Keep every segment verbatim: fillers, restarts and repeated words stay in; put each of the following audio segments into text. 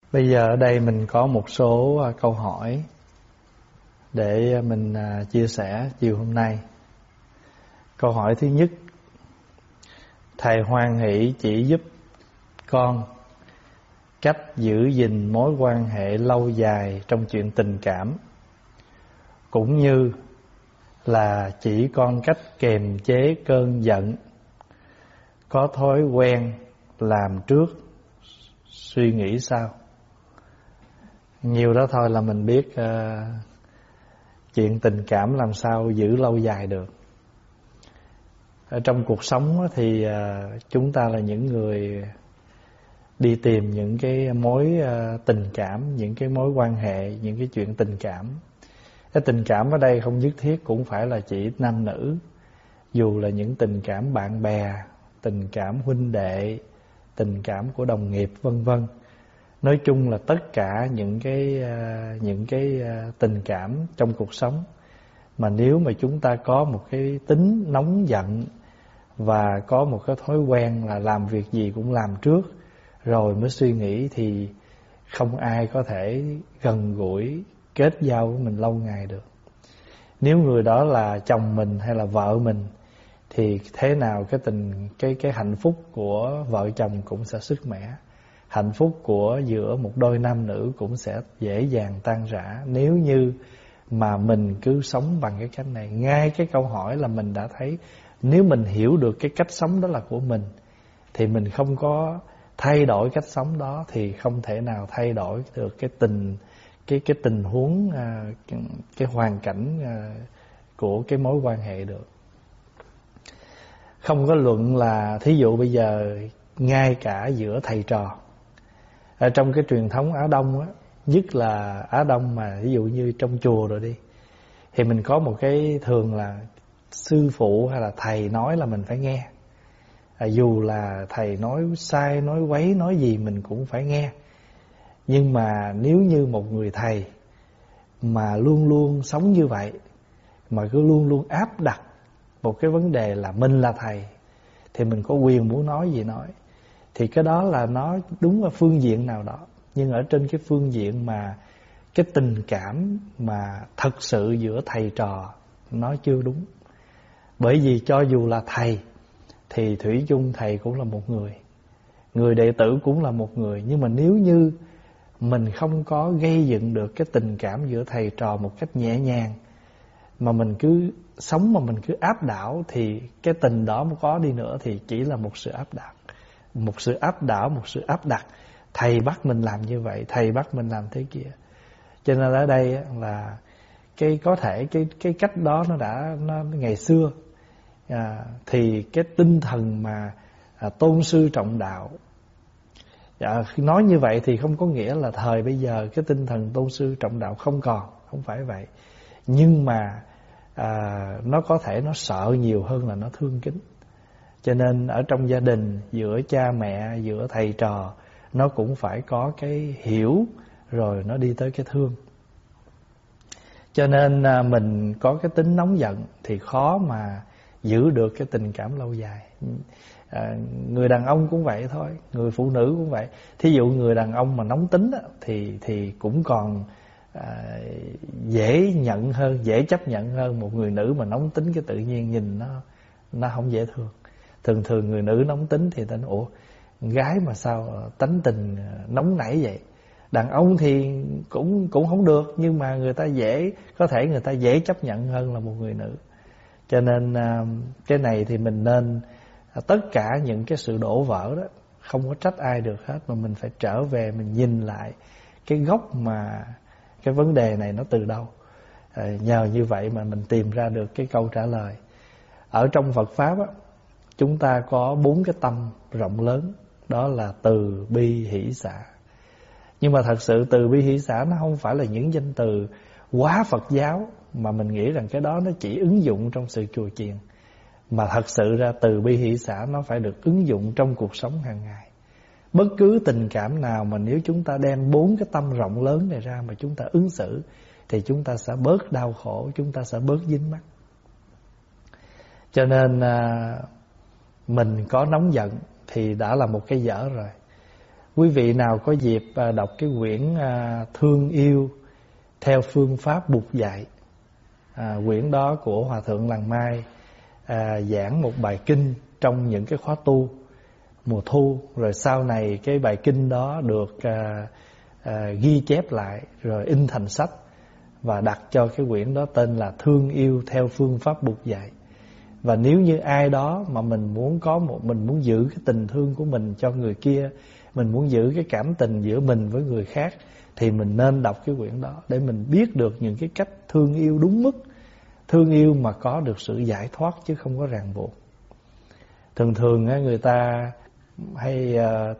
Bây giờ ở đây mình có một số câu hỏi để mình chia sẻ chiều hôm nay. Câu hỏi thứ nhất: Thầy hoan hỷ chỉ giúp con cách giữ gìn mối quan hệ lâu dài trong chuyện tình cảm, cũng như là chỉ con cách kiềm chế cơn giận, có thói quen làm trước suy nghĩ sau. Nhiều đó thôi là mình biết uh, chuyện tình cảm làm sao giữ lâu dài được. Ở trong cuộc sống thì uh, chúng ta là những người đi tìm những cái mối uh, tình cảm, những cái mối quan hệ, những cái chuyện tình cảm. Cái tình cảm ở đây không nhất thiết cũng phải là chỉ nam nữ, dù là những tình cảm bạn bè, tình cảm huynh đệ, tình cảm của đồng nghiệp vân vân. Nói chung là tất cả những cái những cái tình cảm trong cuộc sống mà nếu mà chúng ta có một cái tính nóng giận và có một cái thói quen là làm việc gì cũng làm trước rồi mới suy nghĩ, thì không ai có thể gần gũi kết giao với mình lâu ngày được. Nếu người đó là chồng mình hay là vợ mình thì thế nào cái tình cái cái hạnh phúc của vợ chồng cũng sẽ sứt mẻ. Hạnh phúc của giữa một đôi nam nữ cũng sẽ dễ dàng tan rã nếu như mà mình cứ sống bằng cái cách này. Ngay cái câu hỏi là mình đã thấy, nếu mình hiểu được cái cách sống đó là của mình thì mình không có thay đổi cách sống đó thì không thể nào thay đổi được cái tình cái cái tình huống cái, cái hoàn cảnh của cái mối quan hệ được. Không có luận là thí dụ bây giờ ngay cả giữa thầy trò ở trong cái truyền thống Á Đông á, nhất là Á Đông mà ví dụ như trong chùa rồi đi, thì mình có một cái thường là sư phụ hay là thầy nói là mình phải nghe. À, dù là thầy nói sai, nói quấy, nói gì mình cũng phải nghe. Nhưng mà nếu như một người thầy mà luôn luôn sống như vậy, mà cứ luôn luôn áp đặt một cái vấn đề là mình là thầy thì mình có quyền muốn nói gì nói, thì cái đó là nó đúng ở phương diện nào đó. Nhưng ở trên cái phương diện mà cái tình cảm mà thật sự giữa thầy trò nó chưa đúng. Bởi vì cho dù là thầy thì thủy chung thầy cũng là một người, người đệ tử cũng là một người. Nhưng mà nếu như mình không có gây dựng được cái tình cảm giữa thầy trò một cách nhẹ nhàng, mà mình cứ sống mà mình cứ áp đảo, thì cái tình đó mà có đi nữa thì chỉ là một sự áp đảo, một sự áp đảo, một sự áp đặt. Thầy bắt mình làm như vậy, thầy bắt mình làm thế kia. Cho nên ở đây là cái có thể cái cái cách đó nó đã nó ngày xưa à, thì cái tinh thần mà à, tôn sư trọng đạo. À, nói như vậy thì không có nghĩa là thời bây giờ cái tinh thần tôn sư trọng đạo không còn, không phải vậy. Nhưng mà à, nó có thể nó sợ nhiều hơn là nó thương kính. Cho nên ở trong gia đình, giữa cha mẹ, giữa thầy trò, nó cũng phải có cái hiểu rồi nó đi tới cái thương. Cho nên à, mình có cái tính nóng giận thì khó mà giữ được cái tình cảm lâu dài. À, người đàn ông cũng vậy thôi, người phụ nữ cũng vậy. Thí dụ người đàn ông mà nóng tính á, thì thì cũng còn à, dễ nhận hơn, dễ chấp nhận hơn một người nữ mà nóng tính, cái tự nhiên nhìn nó nó không dễ thương. Thường thường người nữ nóng tính thì ta nói ủa, gái mà sao tánh tình nóng nảy vậy. Đàn ông thì cũng cũng không được, nhưng mà người ta dễ, có thể người ta dễ chấp nhận hơn là một người nữ. Cho nên à, cái này thì mình nên à, tất cả những cái sự đổ vỡ đó không có trách ai được hết, mà mình phải trở về mình nhìn lại cái gốc mà cái vấn đề này nó từ đâu. À, nhờ như vậy mà mình tìm ra được cái câu trả lời. Ở trong Phật Pháp á, chúng ta có bốn cái tâm rộng lớn, đó là từ bi hỷ xả. Nhưng mà thật sự từ bi hỷ xả nó không phải là những danh từ quá Phật giáo mà mình nghĩ rằng cái đó nó chỉ ứng dụng trong sự chùa chiền. Mà thật sự ra từ bi hỷ xả nó phải được ứng dụng trong cuộc sống hàng ngày. Bất cứ tình cảm nào mà nếu chúng ta đem bốn cái tâm rộng lớn này ra mà chúng ta ứng xử, thì chúng ta sẽ bớt đau khổ, chúng ta sẽ bớt dính mắc. Cho nên à, mình có nóng giận thì đã là một cái dở rồi. Quý vị nào có dịp đọc cái quyển Thương Yêu Theo Phương Pháp Bụt Dạy, à, quyển đó của Hòa Thượng Làng Mai, à, giảng một bài kinh trong những cái khóa tu mùa thu. Rồi sau này cái bài kinh đó được à, à, ghi chép lại rồi in thành sách, và đặt cho cái quyển đó tên là Thương Yêu Theo Phương Pháp Bụt Dạy. Và nếu như ai đó mà mình muốn có một mình muốn giữ cái tình thương của mình cho người kia, mình muốn giữ cái cảm tình giữa mình với người khác, thì mình nên đọc cái quyển đó để mình biết được những cái cách thương yêu đúng mức, thương yêu mà có được sự giải thoát chứ không có ràng buộc. Thường thường người ta hay uh,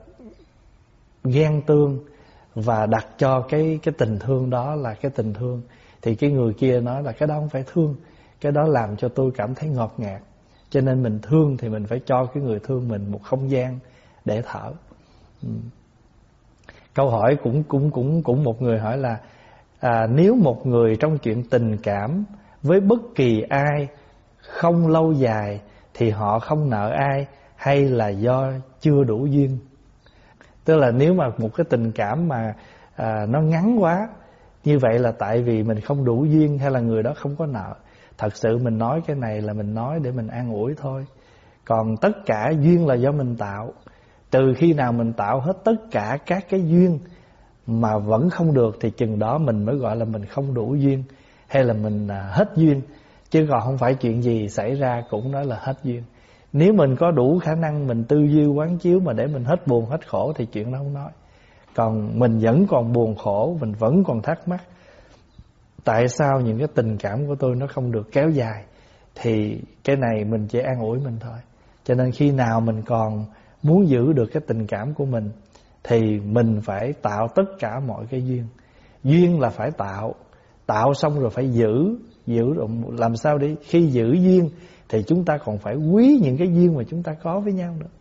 ghen tương và đặt cho cái cái tình thương đó là cái tình thương, thì cái người kia nói là cái đó không phải thương, cái đó làm cho tôi cảm thấy ngọt ngạt, cho nên mình thương thì mình phải cho cái người thương mình một không gian để thở. Ừ. Câu hỏi cũng cũng cũng cũng một người hỏi là à, nếu một người trong chuyện tình cảm với bất kỳ ai không lâu dài thì họ không nợ ai, hay là do chưa đủ duyên? Tức là nếu mà một cái tình cảm mà à, nó ngắn quá, như vậy là tại vì mình không đủ duyên, hay là người đó không có nợ? Thật sự mình nói cái này là mình nói để mình an ủi thôi. Còn tất cả duyên là do mình tạo. Từ khi nào mình tạo hết tất cả các cái duyên mà vẫn không được, thì chừng đó mình mới gọi là mình không đủ duyên, hay là mình à, hết duyên. Chứ còn không phải chuyện gì xảy ra cũng nói là hết duyên. Nếu mình có đủ khả năng mình tư duy quán chiếu mà để mình hết buồn hết khổ thì chuyện đó không nói. Còn mình vẫn còn buồn khổ, mình vẫn còn thắc mắc tại sao những cái tình cảm của tôi nó không được kéo dài, thì cái này mình chỉ an ủi mình thôi. Cho nên khi nào mình còn muốn giữ được cái tình cảm của mình thì mình phải tạo tất cả mọi cái duyên. Duyên là phải tạo, tạo xong rồi phải giữ, giữ rồi làm sao để khi giữ duyên thì chúng ta còn phải quý những cái duyên mà chúng ta có với nhau nữa.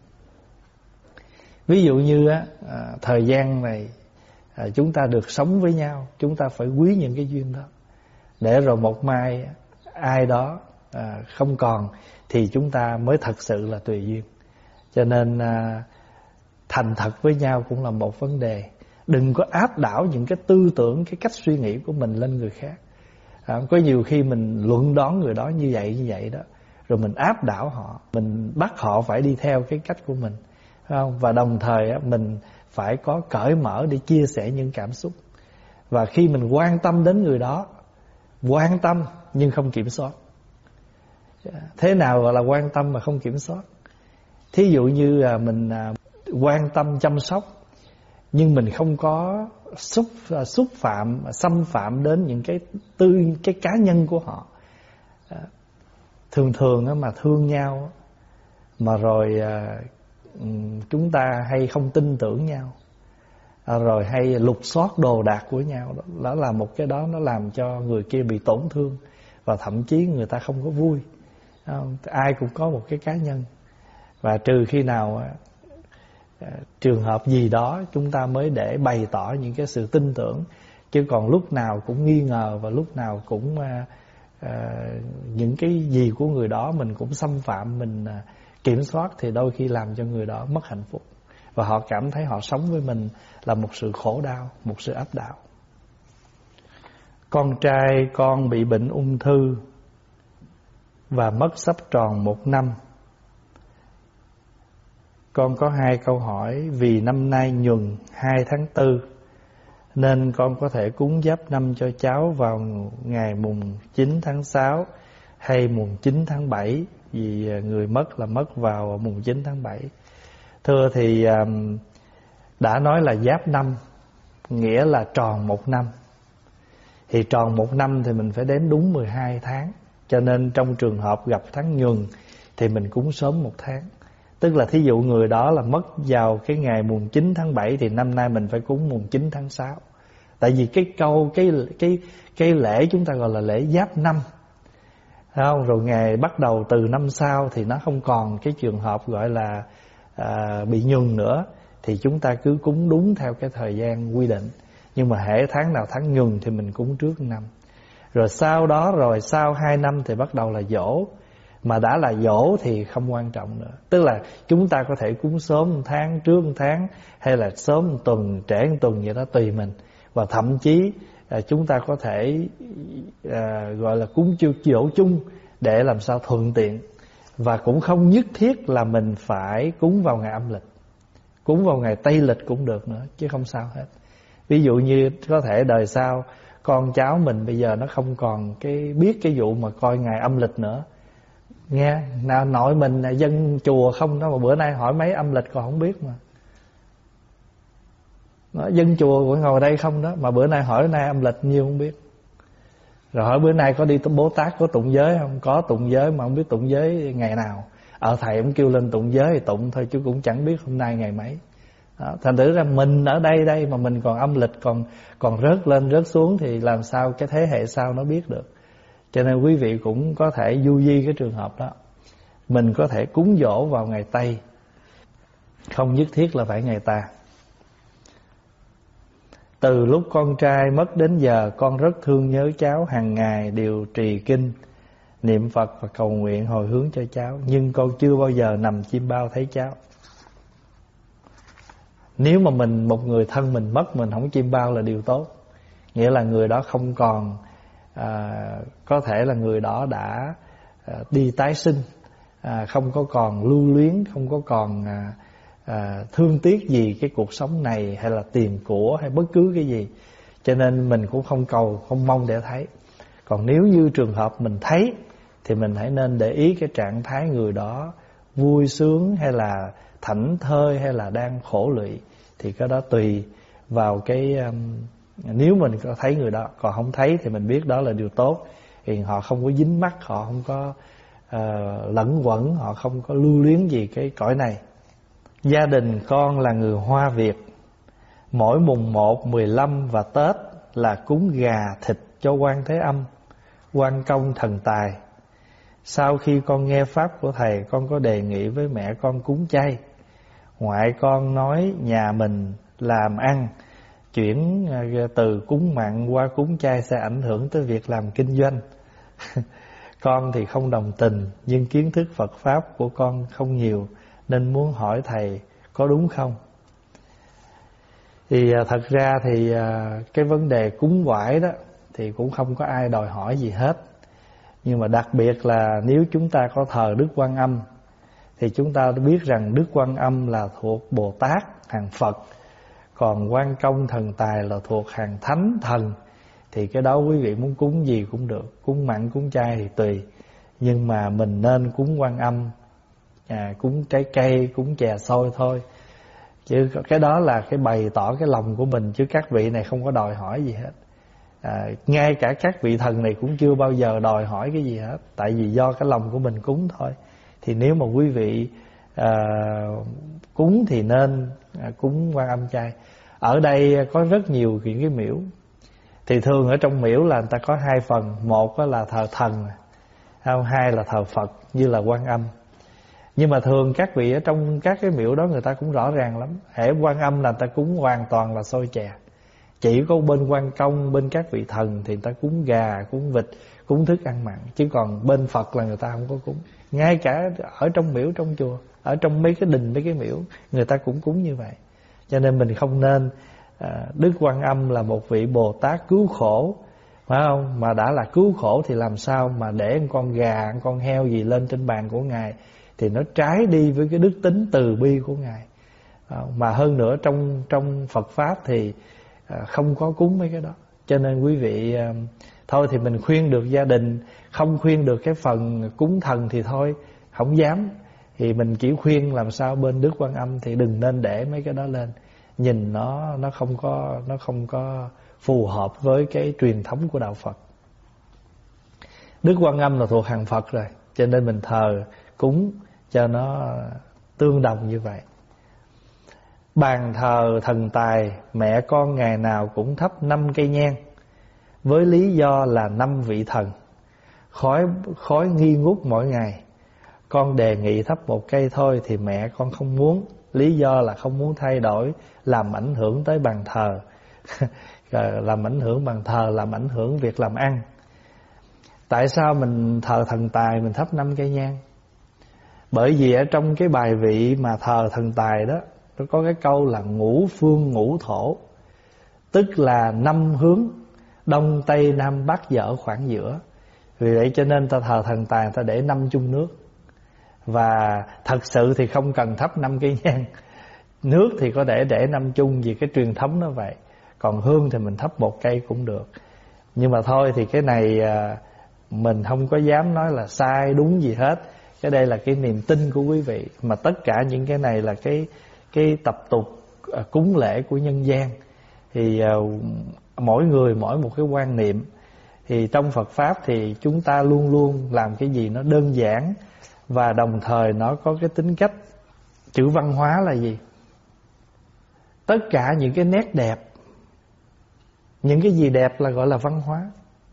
Ví dụ như á, à, thời gian này à, chúng ta được sống với nhau, chúng ta phải quý những cái duyên đó, để rồi một mai ai đó à, không còn thì chúng ta mới thật sự là tùy duyên. Cho nên à, thành thật với nhau cũng là một vấn đề. Đừng có áp đảo những cái tư tưởng, cái cách suy nghĩ của mình lên người khác. à, Có nhiều khi mình luận đoán người đó như vậy như vậy đó, rồi mình áp đảo họ, mình bắt họ phải đi theo cái cách của mình, phải không? Và đồng thời á, mình phải có cởi mở để chia sẻ những cảm xúc. Và khi mình quan tâm đến người đó, quan tâm nhưng không kiểm soát. Thế nào gọi là quan tâm mà không kiểm soát? Thí dụ như là mình quan tâm chăm sóc, nhưng mình không có xúc xúc phạm, xâm phạm đến những cái tư cái cá nhân của họ. Thường thường mà thương nhau mà rồi chúng ta hay không tin tưởng nhau, rồi hay lục soát đồ đạc của nhau, đó là một cái đó nó làm cho người kia bị tổn thương, và thậm chí người ta không có vui. Ai cũng có một cái cá nhân, và trừ khi nào trường hợp gì đó chúng ta mới để bày tỏ những cái sự tin tưởng, chứ còn lúc nào cũng nghi ngờ và lúc nào cũng uh, những cái gì của người đó mình cũng xâm phạm, mình uh, kiểm soát, thì đôi khi làm cho người đó mất hạnh phúc, và họ cảm thấy họ sống với mình là một sự khổ đau, một sự áp đảo. Con trai con bị bệnh ung thư và mất sắp tròn một năm. Con có hai câu hỏi. Vì năm nay nhuần hai tháng tư, nên con có thể cúng giáp năm cho cháu vào ngày mùng chín tháng sáu hay mùng chín tháng bảy, vì người mất là mất vào mùng chín tháng bảy. Thưa thì đã nói là giáp năm, nghĩa là tròn một năm. Thì tròn một năm thì mình phải đếm đúng mười hai tháng. Cho nên trong trường hợp gặp tháng nhuần thì mình cúng sớm một tháng. Tức là thí dụ người đó là mất vào cái ngày mùng chín tháng bảy, thì năm nay mình phải cúng mùng chín tháng sáu. Tại vì cái câu cái cái cái lễ chúng ta gọi là lễ giáp năm, thấy không? Rồi ngày bắt đầu từ năm sau thì nó không còn cái trường hợp gọi là à, bị nhuần nữa, thì chúng ta cứ cúng đúng theo cái thời gian quy định. Nhưng mà hễ tháng nào tháng nhuần thì mình cúng trước năm. Rồi sau đó rồi sau hai năm thì bắt đầu là giỗ. Mà đã là giỗ thì không quan trọng nữa. Tức là chúng ta có thể cúng sớm một tháng, trước một tháng, hay là sớm một tuần, trễ một tuần, vậy đó tùy mình. Và thậm chí à, chúng ta có thể à, gọi là cúng giỗ chung để làm sao thuận tiện. Và cũng không nhất thiết là mình phải cúng vào ngày âm lịch, cúng vào ngày Tây lịch cũng được nữa, chứ không sao hết. Ví dụ như có thể đời sau con cháu mình bây giờ nó không còn cái biết cái vụ mà coi ngày âm lịch nữa, nghe nào nội mình là dân chùa không đó, mà bữa nay hỏi mấy âm lịch còn không biết mà. Nó dân chùa vẫn ngồi đây không đó, mà bữa nay hỏi nay âm lịch nhiêu không biết. Rồi hỏi bữa nay có đi Bố Tát có tụng giới không? Có tụng giới mà không biết tụng giới ngày nào. Ở thầy ông kêu lên tụng giới thì tụng thôi, chứ cũng chẳng biết hôm nay ngày mấy. Đó, thành thử ra mình ở đây đây mà mình còn âm lịch còn còn rớt lên rớt xuống thì làm sao cái thế hệ sau nó biết được. Cho nên quý vị cũng có thể du di cái trường hợp đó. Mình có thể cúng dỗ vào ngày Tây, không nhất thiết là phải ngày ta. Từ lúc con trai mất đến giờ, con rất thương nhớ cháu, hàng ngày đều trì kinh, niệm Phật và cầu nguyện hồi hướng cho cháu. Nhưng con chưa bao giờ nằm chim bao thấy cháu. Nếu mà mình một người thân mình mất, mình không chim bao là điều tốt. Nghĩa là người đó không còn à, có thể là người đó đã à, đi tái sinh, à, không có còn lưu luyến, không có còn à, à, thương tiếc gì cái cuộc sống này, hay là tiền của, hay bất cứ cái gì. Cho nên mình cũng không cầu, không mong để thấy. Còn nếu như trường hợp mình thấy thì mình hãy nên để ý cái trạng thái người đó vui sướng, hay là thảnh thơi, hay là đang khổ lụy. Thì cái đó tùy vào cái um, nếu mình có thấy người đó. Còn không thấy thì mình biết đó là điều tốt. Thì họ không có dính mắc, họ không có uh, lẫn quẩn, họ không có lưu luyến gì cái cõi này. Gia đình con là người Hoa Việt. Mỗi mùng một, mười lăm và Tết là cúng gà thịt cho Quan Thế Âm, Quan Công Thần Tài. Sau khi con nghe pháp của thầy, con có đề nghị với mẹ con cúng chay. Ngoại con nói nhà mình làm ăn, chuyển từ cúng mặn qua cúng chay sẽ ảnh hưởng tới việc làm kinh doanh. Con thì không đồng tình, nhưng kiến thức Phật Pháp của con không nhiều, nên muốn hỏi thầy có đúng không? Thì thật ra thì cái vấn đề cúng quải đó thì cũng không có ai đòi hỏi gì hết. Nhưng mà đặc biệt là nếu chúng ta có thờ Đức Quan Âm thì chúng ta biết rằng Đức Quan Âm là thuộc Bồ Tát, hàng Phật. Còn Quan Công Thần Tài là thuộc hàng Thánh Thần. Thì cái đó quý vị muốn cúng gì cũng được, cúng mặn, cúng chay thì tùy. Nhưng mà mình nên cúng Quan Âm, à, cúng trái cây, cúng chè xôi thôi. Chứ cái đó là cái bày tỏ cái lòng của mình, chứ các vị này không có đòi hỏi gì hết. à, Ngay cả các vị thần này cũng chưa bao giờ đòi hỏi cái gì hết. Tại vì do cái lòng của mình cúng thôi. Thì nếu mà quý vị à, cúng thì nên à, cúng Quan Âm chay. Ở đây có rất nhiều những cái miễu. Thì thường ở trong miễu là người ta có hai phần. Một là thờ thần, hai là thờ Phật như là Quan Âm. Nhưng mà thường các vị ở trong các cái miễu đó người ta cũng rõ ràng lắm. Hễ Quan Âm là người ta cúng hoàn toàn là xôi chè. Chỉ có bên Quan Công, bên các vị thần thì người ta cúng gà, cúng vịt, cúng thức ăn mặn. Chứ còn bên Phật là người ta không có cúng. Ngay cả ở trong miễu, trong chùa, ở trong mấy cái đình, mấy cái miễu, người ta cũng cúng như vậy. Cho nên mình không nên à, Đức Quan Âm là một vị Bồ Tát cứu khổ, phải không? Mà đã là cứu khổ thì làm sao mà để một con gà, một con heo gì lên trên bàn của Ngài, thì nó trái đi với cái đức tính từ bi của Ngài. à, Mà hơn nữa trong trong Phật Pháp thì à, không có cúng mấy cái đó. Cho nên quý vị à, thôi thì mình khuyên được gia đình, không khuyên được cái phần cúng thần thì thôi, không dám. Thì mình chỉ khuyên làm sao bên Đức Quan Âm thì đừng nên để mấy cái đó lên. Nhìn nó nó không có nó không có phù hợp với cái truyền thống của đạo Phật. Đức Quan Âm là thuộc hàng Phật rồi, cho nên mình thờ cúng cho nó tương đồng như vậy. Bàn thờ thần tài, mẹ con ngày nào cũng thắp năm cây nhang, với lý do là năm vị thần, khói khói nghi ngút mỗi ngày. Con đề nghị thắp một cây thôi thì mẹ con không muốn, lý do là không muốn thay đổi, làm ảnh hưởng tới bàn thờ. Làm ảnh hưởng bàn thờ, làm ảnh hưởng việc làm ăn. Tại sao mình thờ thần tài mình thắp năm cây nhang? Bởi vì ở trong cái bài vị mà thờ thần tài đó, nó có cái câu là ngũ phương ngũ thổ, tức là năm hướng đông tây nam bắc và ở khoảng giữa. Vì vậy cho nên ta thờ thần tài ta để năm chung nước. Và thật sự thì không cần thắp năm cây nhang. Nước thì có để để năm chung, vì cái truyền thống nó vậy. Còn hương thì mình thắp một cây cũng được. Nhưng mà thôi thì cái này mình không có dám nói là sai đúng gì hết. Cái đây là cái niềm tin của quý vị. Mà tất cả những cái này là cái cái tập tục cúng lễ của nhân gian. Thì uh, mỗi người mỗi một cái quan niệm. Thì trong Phật Pháp thì chúng ta luôn luôn làm cái gì nó đơn giản, và đồng thời nó có cái tính cách. Chữ văn hóa là gì? Tất cả những cái nét đẹp, những cái gì đẹp là gọi là văn hóa.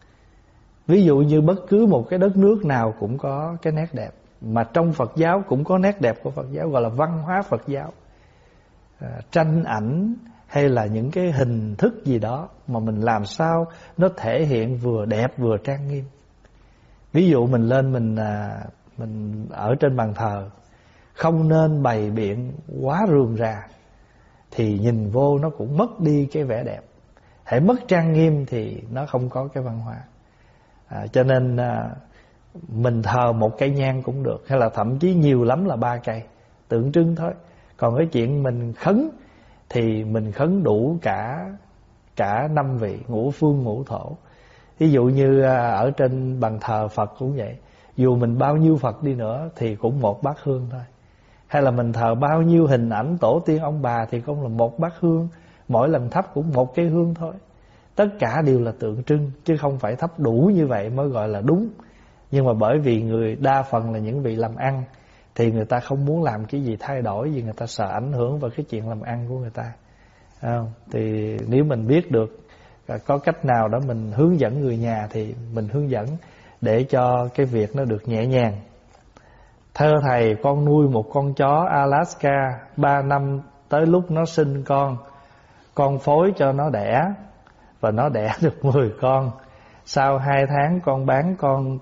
Ví dụ như bất cứ một cái đất nước nào cũng có cái nét đẹp. Mà trong Phật giáo cũng có nét đẹp của Phật giáo, gọi là văn hóa Phật giáo. à, Tranh ảnh hay là những cái hình thức gì đó mà mình làm sao nó thể hiện vừa đẹp vừa trang nghiêm. Ví dụ mình lên mình à, mình ở trên bàn thờ, không nên bày biện quá rườm rà, thì nhìn vô nó cũng mất đi cái vẻ đẹp. Hãy mất trang nghiêm thì nó không có cái văn hóa. à, Cho nên à, mình thờ một cây nhang cũng được, hay là thậm chí nhiều lắm là ba cây, tượng trưng thôi. Còn cái chuyện mình khấn thì mình khấn đủ cả cả năm vị ngũ phương ngũ thổ. Ví dụ như ở trên bàn thờ Phật cũng vậy, dù mình bao nhiêu Phật đi nữa thì cũng một bát hương thôi. Hay là mình thờ bao nhiêu hình ảnh tổ tiên ông bà thì cũng là một bát hương, mỗi lần thắp cũng một cây hương thôi. Tất cả đều là tượng trưng, chứ không phải thắp đủ như vậy mới gọi là đúng. Nhưng mà bởi vì người đa phần là những vị làm ăn, thì người ta không muốn làm cái gì thay đổi, vì người ta sợ ảnh hưởng vào cái chuyện làm ăn của người ta. Không? Thì nếu mình biết được có cách nào đó mình hướng dẫn người nhà thì mình hướng dẫn, để cho cái việc nó được nhẹ nhàng. Thưa thầy, con nuôi một con chó Alaska, ba năm tới lúc nó sinh con, con phối cho nó đẻ, và nó đẻ được mười con. Sau hai tháng con bán con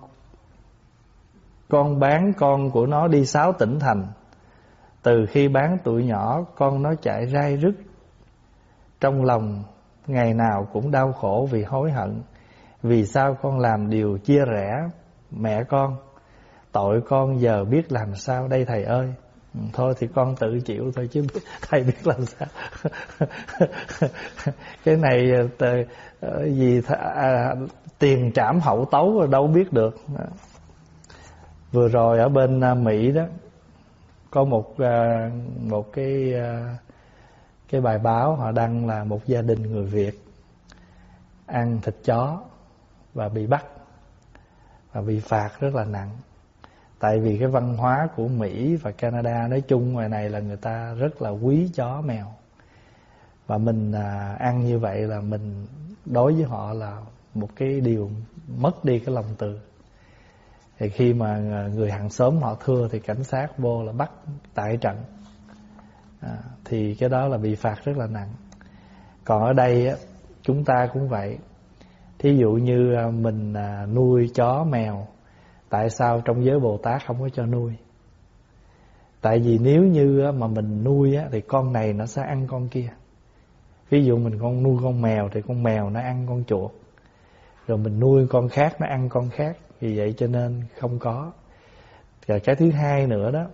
Con bán con của nó đi sáu tỉnh thành. Từ khi bán tuổi nhỏ, con nó chạy rai rứt. Trong lòng ngày nào cũng đau khổ vì hối hận. Vì sao con làm điều chia rẽ mẹ con? Tội con giờ biết làm sao đây thầy ơi. Thôi thì con tự chịu thôi chứ thầy biết làm sao. Cái này gì à, tiền trảm hậu tấu đâu biết được. Vừa rồi ở bên Mỹ đó, có một một cái cái bài báo họ đăng là một gia đình người Việt ăn thịt chó và bị bắt và bị phạt rất là nặng. Tại vì cái văn hóa của Mỹ và Canada nói chung ngoài này là người ta rất là quý chó mèo. Và mình à, ăn như vậy là mình đối với họ là một cái điều mất đi cái lòng từ. Thì khi mà người hàng xóm họ thưa thì cảnh sát vô là bắt tại trận. à, Thì cái đó là bị phạt rất là nặng. Còn ở đây á, chúng ta cũng vậy. Thí dụ như mình à, nuôi chó mèo, tại sao trong giới Bồ Tát không có cho nuôi? Tại vì nếu như mà mình nuôi á, thì con này nó sẽ ăn con kia. Ví dụ mình con nuôi con mèo thì con mèo nó ăn con chuột, rồi mình nuôi con khác nó ăn con khác. Vì vậy cho nên không có. Rồi cái thứ hai nữa đó,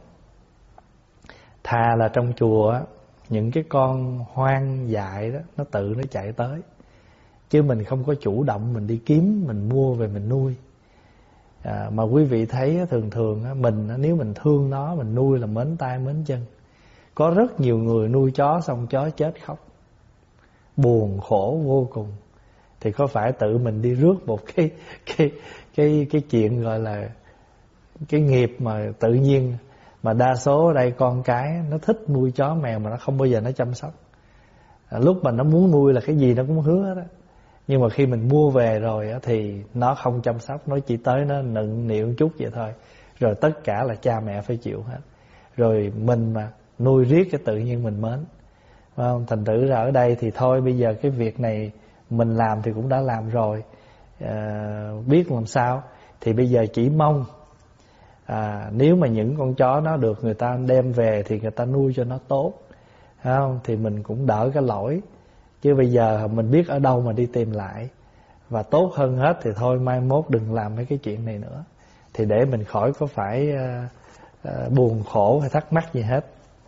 thà là trong chùa á, những cái con hoang dại đó nó tự nó chạy tới, chứ mình không có chủ động mình đi kiếm, mình mua về mình nuôi. à, Mà quý vị thấy thường thường á, mình nếu mình thương nó, mình nuôi là mến tay mến chân. Có rất nhiều người nuôi chó xong chó chết khóc, buồn khổ vô cùng. Thì có phải tự mình đi rước một cái cái cái cái chuyện gọi là cái nghiệp mà tự nhiên. Mà đa số ở đây con cái nó thích nuôi chó mèo mà nó không bao giờ nó chăm sóc. à, Lúc mà nó muốn nuôi là cái gì nó cũng hứa đó. Nhưng mà khi mình mua về rồi á, thì nó không chăm sóc, nó chỉ tới nó nựng nịu chút vậy thôi. Rồi tất cả là cha mẹ phải chịu hết. Rồi mình mà nuôi riết cái tự nhiên mình mến. Không? Thành thử ra ở đây thì thôi bây giờ cái việc này mình làm thì cũng đã làm rồi. à, Biết làm sao. Thì bây giờ chỉ mong à, nếu mà những con chó nó được người ta đem về thì người ta nuôi cho nó tốt, phải không? Thì mình cũng đỡ cái lỗi. Chứ bây giờ mình biết ở đâu mà đi tìm lại. Và tốt hơn hết thì thôi mai mốt đừng làm mấy cái chuyện này nữa, thì để mình khỏi có phải uh, uh, buồn khổ hay thắc mắc gì hết.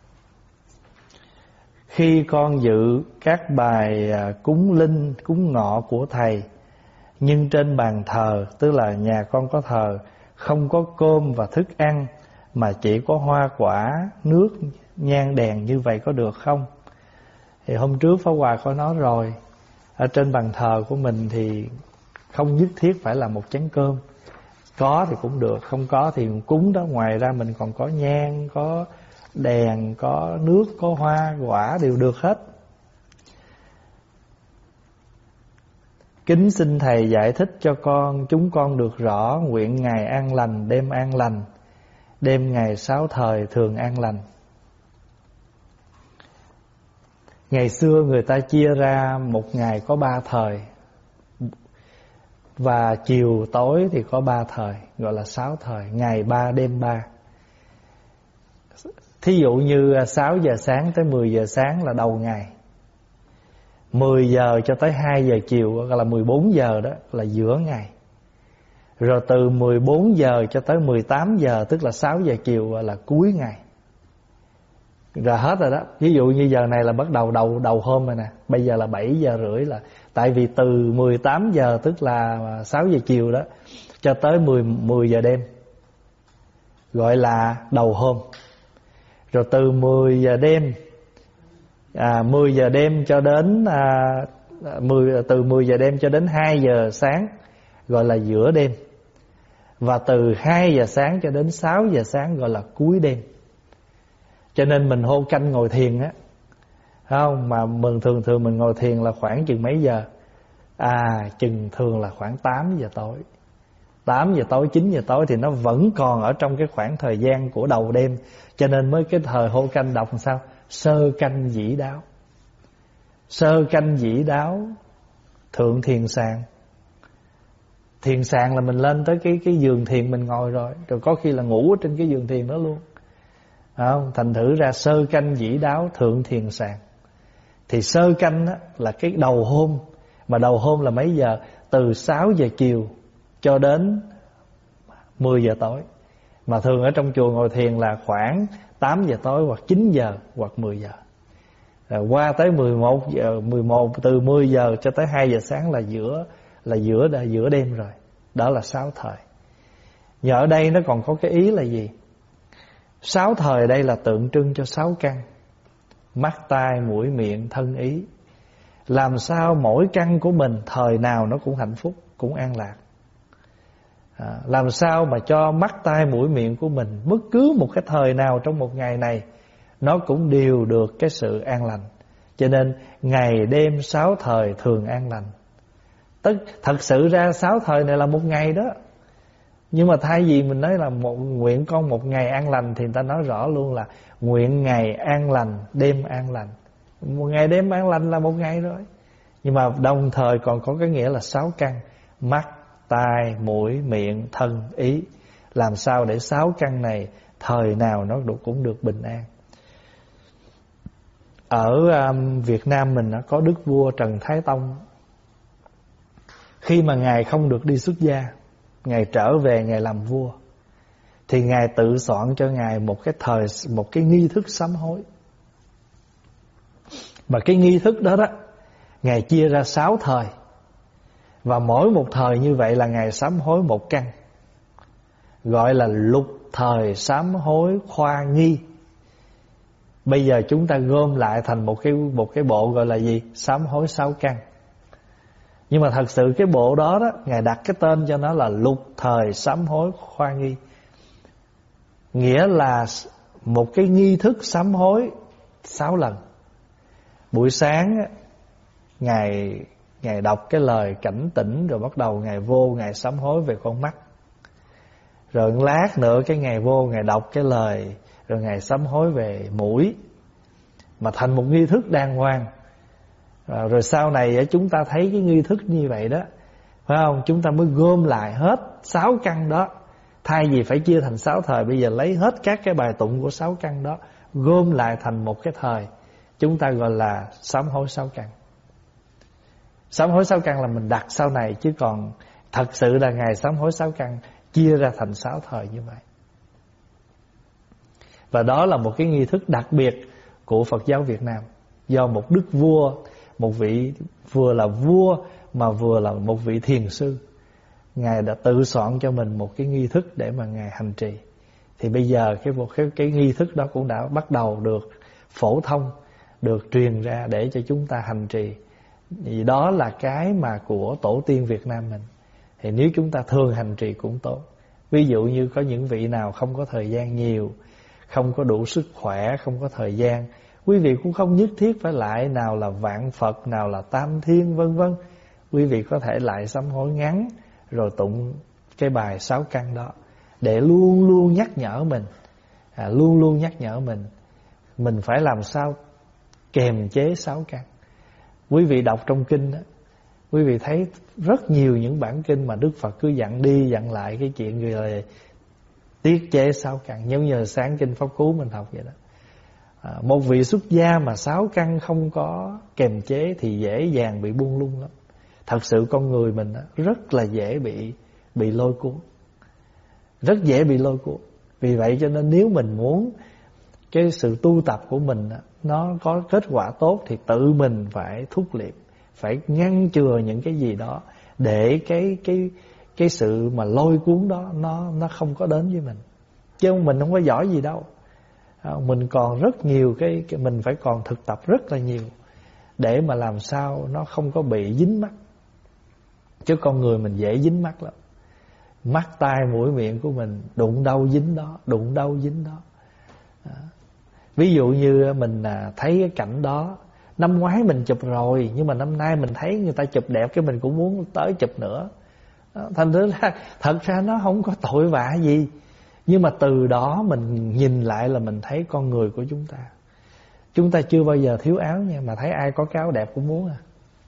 Khi con dự các bài uh, cúng linh, cúng ngọ của thầy, nhưng trên bàn thờ, tức là nhà con có thờ, không có cơm và thức ăn, mà chỉ có hoa quả, nước, nhang đèn, như vậy có được không? Thì hôm trước Pháp Hòa có nói rồi, ở trên bàn thờ của mình thì không nhất thiết phải là một chén cơm. Có thì cũng được, không có thì cúng đó. Ngoài ra mình còn có nhang, có đèn, có nước, có hoa quả, đều được hết. Kính xin thầy giải thích cho con, chúng con được rõ nguyện ngày an lành, đêm an lành, đêm ngày sáu thời thường an lành. Ngày xưa người ta chia ra một ngày có ba thời, và chiều tối thì có ba thời, gọi là sáu thời, ngày ba đêm ba. Thí dụ như sáu giờ sáng tới mười giờ sáng là đầu ngày, mười giờ cho tới hai giờ chiều gọi là mười bốn giờ, đó là giữa ngày. Rồi từ mười bốn giờ cho tới mười tám giờ, tức là sáu giờ chiều, là cuối ngày. Rồi hết rồi đó. Ví dụ như giờ này là bắt đầu đầu đầu hôm rồi nè, bây giờ là bảy giờ rưỡi, là tại vì từ mười tám giờ tức là sáu giờ chiều đó cho tới mười giờ đêm gọi là đầu hôm. Rồi từ mười giờ đêm à, mười giờ đêm cho đến à, mười, từ mười giờ đêm cho đến hai giờ sáng gọi là giữa đêm. Và từ hai giờ sáng cho đến sáu giờ sáng gọi là cuối đêm. Cho nên mình hô canh ngồi thiền á, không, mà mình thường thường mình ngồi thiền là khoảng chừng mấy giờ? À, chừng thường là khoảng tám giờ tối. tám giờ tối, chín giờ tối thì nó vẫn còn ở trong cái khoảng thời gian của đầu đêm. Cho nên mới cái thời hô canh đọc làm sao? Sơ canh dĩ đáo. Sơ canh dĩ đáo, thượng thiền sàng. Thiền sàng là mình lên tới cái cái giường thiền mình ngồi rồi, rồi có khi là ngủ ở trên cái giường thiền đó luôn. Không? Thành thử ra sơ canh dĩ đáo, thượng thiền sàng. Thì sơ canh á, là cái đầu hôm. Mà đầu hôm là mấy giờ? Từ sáu giờ chiều cho đến mười giờ tối. Mà thường ở trong chùa ngồi thiền là khoảng tám giờ tối, hoặc chín giờ, hoặc mười giờ. Rồi qua tới mười một giờ, mười một, từ mười giờ cho tới hai giờ sáng là giữa là giữa là giữa đêm rồi. Đó là sáu thời. Và ở đây nó còn có cái ý là gì? Sáu thời đây là tượng trưng cho sáu căn: mắt, tai, mũi, miệng, thân, ý. Làm sao mỗi căn của mình thời nào nó cũng hạnh phúc, cũng an lạc. à, Làm sao mà cho mắt, tai, mũi, miệng của mình bất cứ một cái thời nào trong một ngày này nó cũng đều được cái sự an lành. Cho nên ngày đêm sáu thời thường an lành. Tức thật sự ra sáu thời này là một ngày đó. Nhưng mà thay vì mình nói là một, nguyện con một ngày an lành, thì người ta nói rõ luôn là nguyện ngày an lành, đêm an lành. Một ngày đêm an lành là một ngày rồi. Nhưng mà đồng thời còn có cái nghĩa là sáu căn: mắt, tai, mũi, miệng, thân, ý. Làm sao để sáu căn này thời nào nó cũng được bình an. Ở um, Việt Nam mình có đức vua Trần Thái Tông. Khi mà Ngài không được đi xuất gia, Ngài trở về Ngài làm vua, thì Ngài tự soạn cho Ngài một cái thời một cái nghi thức sám hối. Và cái nghi thức đó đó Ngài chia ra sáu thời. Và mỗi một thời như vậy là Ngài sám hối một căn, gọi là lục thời sám hối khoa nghi. Bây giờ chúng ta gom lại thành một cái một cái bộ gọi là gì? Sám hối sáu căn. Nhưng mà thật sự cái bộ đó đó Ngài đặt cái tên cho nó là lục thời sám hối khoa nghi. Nghĩa là một cái nghi thức sám hối sáu lần. Buổi sáng Ngài Ngài đọc cái lời cảnh tỉnh, rồi bắt đầu Ngài vô Ngài sám hối về con mắt. Rồi lát nữa cái Ngài vô Ngài đọc cái lời, rồi Ngài sám hối về mũi. Mà thành một nghi thức đàng hoàng. À, rồi sau này chúng ta thấy cái nghi thức như vậy đó, phải không? Chúng ta mới gom lại hết sáu căn đó. Thay vì phải chia thành sáu thời, bây giờ lấy hết các cái bài tụng của sáu căn đó, gom lại thành một cái thời, chúng ta gọi là sám hối sáu căn. Sám hối sáu căn là mình đặt sau này, chứ còn thật sự là ngày sám hối sáu căn chia ra thành sáu thời như vậy. Và đó là một cái nghi thức đặc biệt của Phật giáo Việt Nam, do một đức vua, một vị vừa là vua mà vừa là một vị thiền sư, Ngài đã tự soạn cho mình một cái nghi thức để mà Ngài hành trì. Thì bây giờ cái, một cái, cái nghi thức đó cũng đã bắt đầu được phổ thông, được truyền ra để cho chúng ta hành trì. Vì đó là cái mà của tổ tiên Việt Nam mình. Thì nếu chúng ta thường hành trì cũng tốt. Ví dụ như có những vị nào không có thời gian nhiều, không có đủ sức khỏe, không có thời gian, quý vị cũng không nhất thiết phải lại nào là vạn Phật, nào là Tam Thiên vân vân. Quý vị có thể lại sám hối ngắn rồi tụng cái bài sáu căn đó, để luôn luôn nhắc nhở mình, à, luôn luôn nhắc nhở mình mình phải làm sao kềm chế sáu căn. Quý vị đọc trong kinh đó, quý vị thấy rất nhiều những bản kinh mà Đức Phật cứ dặn đi dặn lại cái chuyện người là tiết chế sáu căn. Giống như sáng kinh Pháp Cú mình học vậy đó. À, một vị xuất gia mà sáu căn không có kềm chế thì dễ dàng bị buông lung lắm. Thật sự con người mình rất là dễ bị bị lôi cuốn, rất dễ bị lôi cuốn. Vì vậy cho nên nếu mình muốn cái sự tu tập của mình nó có kết quả tốt thì tự mình phải thúc liệm, phải ngăn chừa những cái gì đó để cái cái cái sự mà lôi cuốn đó nó nó không có đến với mình. Chứ mình không có giỏi gì đâu. Mình còn rất nhiều cái, cái mình phải còn thực tập rất là nhiều để mà làm sao nó không có bị dính mắc. Chứ con người mình dễ dính mắc lắm. Mắt tai mũi miệng của mình đụng đâu dính đó, đụng đâu dính đó. À. Ví dụ như mình thấy cái cảnh đó, năm ngoái mình chụp rồi, nhưng mà năm nay mình thấy người ta chụp đẹp, cái mình cũng muốn tới chụp nữa. Thành thử ra thật ra nó không có tội vạ gì. Nhưng mà từ đó mình nhìn lại là mình thấy con người của chúng ta. Chúng ta chưa bao giờ thiếu áo nha, mà thấy ai có cái áo đẹp cũng muốn à.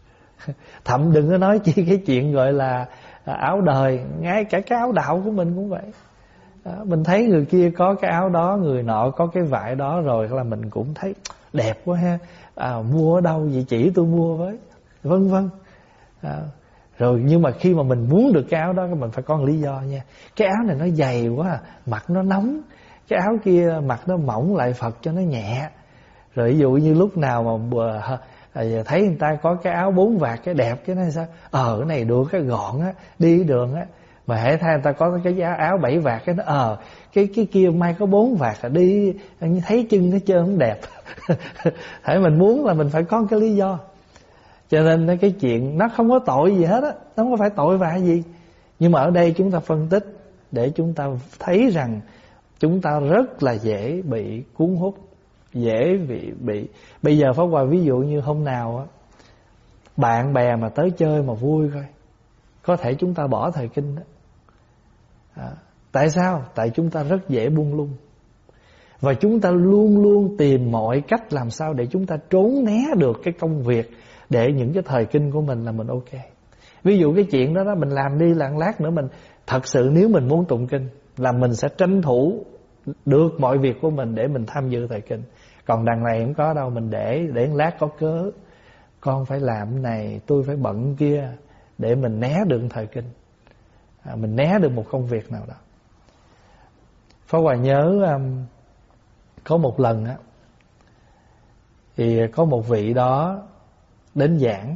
Thậm đừng có nói chi cái chuyện gọi là áo đời, ngay cả cái áo đạo của mình cũng vậy. Đó, mình thấy người kia có cái áo đó, người nọ có cái vải đó rồi là mình cũng thấy đẹp quá ha. À, mua ở đâu vậy chỉ tôi mua với, vân vân. À, rồi nhưng mà khi mà mình muốn được cái áo đó mình phải có một lý do nha. Cái áo này nó dày quá à, mặc nó nóng. Cái áo kia mặc nó mỏng lại Phật cho nó nhẹ. Rồi ví dụ như lúc nào mà bờ, thấy người ta có cái áo bốn vạt cái đẹp, cái này sao? Ờ cái này được, cái gọn á, đi đường á. Mà hễ thay người ta có cái áo bảy vạt cái nó ờ cái cái kia may có bốn vạt là đi thấy chân nó trơn không đẹp. Phải mình muốn là mình phải có cái lý do. Cho nên cái chuyện nó không có tội gì hết á, nó không có phải tội vạ gì. Nhưng mà ở đây chúng ta phân tích để chúng ta thấy rằng chúng ta rất là dễ bị cuốn hút, dễ bị bị bây giờ Pháp Hòa ví dụ như hôm nào á, bạn bè mà tới chơi mà vui coi, có thể chúng ta bỏ thời kinh đó. À, tại sao? Tại chúng ta rất dễ buông lung. Và chúng ta luôn luôn tìm mọi cách làm sao để chúng ta trốn né được cái công việc, để những cái thời kinh của mình là mình ok. Ví dụ cái chuyện đó đó mình làm đi làm lát nữa mình thật sự nếu mình muốn tụng kinh là mình sẽ tranh thủ được mọi việc của mình để mình tham dự thời kinh. Còn đằng này không có đâu, mình để để lát có cớ, con phải làm cái này, tôi phải bận kia, để mình né được thời kinh, à, mình né được một công việc nào đó. Pháp Hòa nhớ um, có một lần á, thì có một vị đó đến giảng.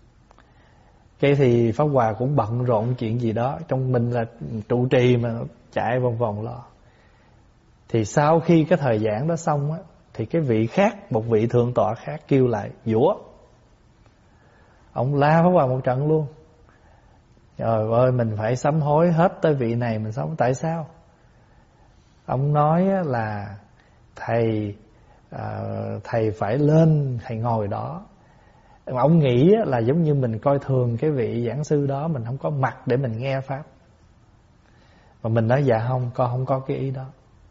Cái thì Pháp Hòa cũng bận rộn chuyện gì đó, trong mình là trụ trì mà chạy vòng vòng lo. Thì sau khi cái thời giảng đó xong á, thì cái vị khác, một vị thượng tọa khác kêu lại giũa. Ông la Pháp Hòa một trận luôn. Trời ơi, mình phải sám hối hết tới vị này mình sám. Tại sao? Ông nói là thầy à, thầy phải lên, thầy ngồi đó. Ông nghĩ là giống như mình coi thường cái vị giảng sư đó, mình không có mặt để mình nghe pháp. Mà mình nói dạ không, con không có cái ý đó.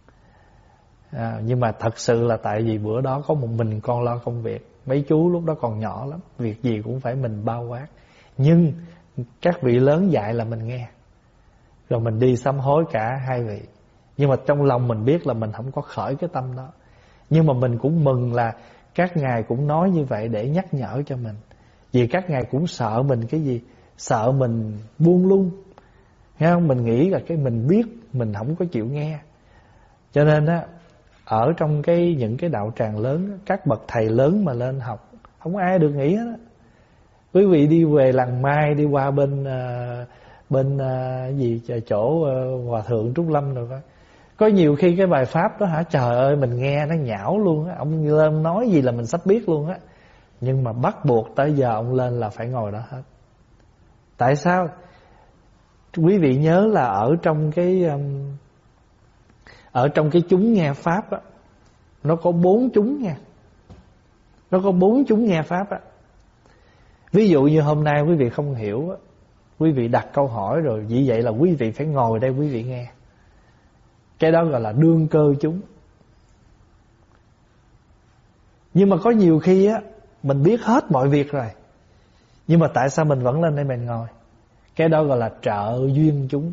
À, nhưng mà thật sự là tại vì bữa đó có một mình con lo công việc. Mấy chú lúc đó còn nhỏ lắm, việc gì cũng phải mình bao quát. Nhưng các vị lớn dạy là mình nghe, rồi mình đi sám hối cả hai vị. Nhưng mà trong lòng mình biết là mình không có khởi cái tâm đó. Nhưng mà mình cũng mừng là các ngài cũng nói như vậy để nhắc nhở cho mình. Vì các ngài cũng sợ mình cái gì? Sợ mình buông lung. Nghe không? Mình nghĩ là cái mình biết mình không có chịu nghe. Cho nên á, ở trong cái những cái đạo tràng lớn, các bậc thầy lớn mà lên học, không ai được nghỉ hết á. Quý vị đi về Làng Mai, đi qua bên uh, bên uh, gì chỗ uh, Hòa Thượng Trúc Lâm rồi coi. Có nhiều khi cái bài pháp đó hả, trời ơi mình nghe nó nhão luôn á. Ông lên nói gì là mình sắp biết luôn á. Nhưng mà bắt buộc tới giờ ông lên là phải ngồi đó hết. Tại sao? Quý vị nhớ là ở trong cái um, ở trong cái chúng nghe pháp á, nó có bốn chúng nha. Nó có bốn chúng nghe pháp á. Ví dụ như hôm nay quý vị không hiểu á, quý vị đặt câu hỏi rồi, vì vậy là quý vị phải ngồi đây quý vị nghe. Cái đó gọi là đương cơ chúng. Nhưng mà có nhiều khi á, mình biết hết mọi việc rồi, nhưng mà tại sao mình vẫn lên đây mình ngồi? Cái đó gọi là trợ duyên chúng.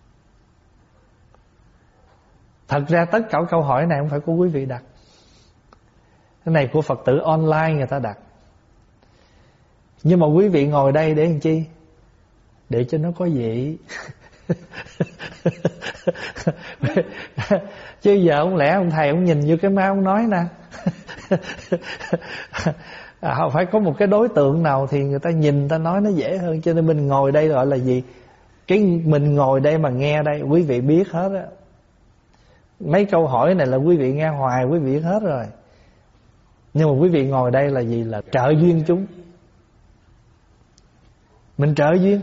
Thật ra tất cả câu hỏi này không phải của quý vị đặt. Cái này của Phật tử online người ta đặt. Nhưng mà quý vị ngồi đây để làm chi? Để cho nó có vị. Chứ giờ không lẽ ông thầy ông nhìn vô cái má ông nói nè. À, phải có một cái đối tượng nào thì người ta nhìn người ta nói nó dễ hơn. Cho nên mình ngồi đây gọi là gì? Cái mình ngồi đây mà nghe đây, quý vị biết hết á. Mấy câu hỏi này là quý vị nghe hoài, quý vị biết hết rồi. Nhưng mà quý vị ngồi đây là gì? Là trợ duyên chúng. Mình trợ duyên.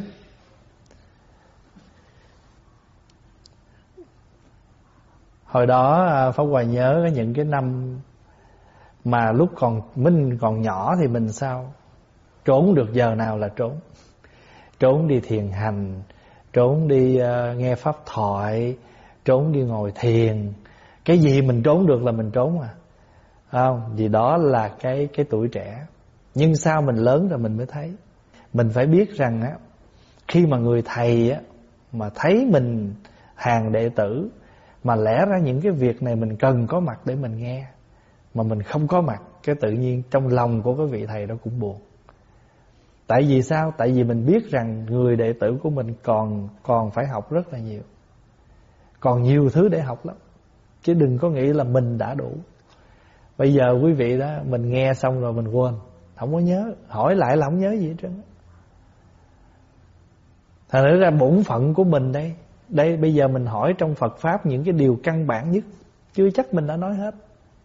Hồi đó Pháp Hòa nhớ có những cái năm mà lúc còn mình còn nhỏ thì mình sao? Trốn được giờ nào là trốn. Trốn đi thiền hành, trốn đi uh, nghe pháp thoại, trốn đi ngồi thiền. Cái gì mình trốn được là mình trốn à. Không, vì đó là cái cái tuổi trẻ. Nhưng sao mình lớn rồi mình mới thấy. Mình phải biết rằng á, khi mà người thầy á mà thấy mình hàng đệ tử, mà lẽ ra những cái việc này mình cần có mặt để mình nghe, mà mình không có mặt, cái tự nhiên trong lòng của cái vị thầy đó cũng buồn. Tại vì sao? Tại vì mình biết rằng người đệ tử của mình còn còn phải học rất là nhiều, còn nhiều thứ để học lắm. Chứ đừng có nghĩ là mình đã đủ. Bây giờ quý vị đó, mình nghe xong rồi mình quên, không có nhớ, hỏi lại là không nhớ gì hết trơn. Thành ra bổn phận của mình đây, đây bây giờ mình hỏi trong Phật Pháp những cái điều căn bản nhất, chưa chắc mình đã nói hết.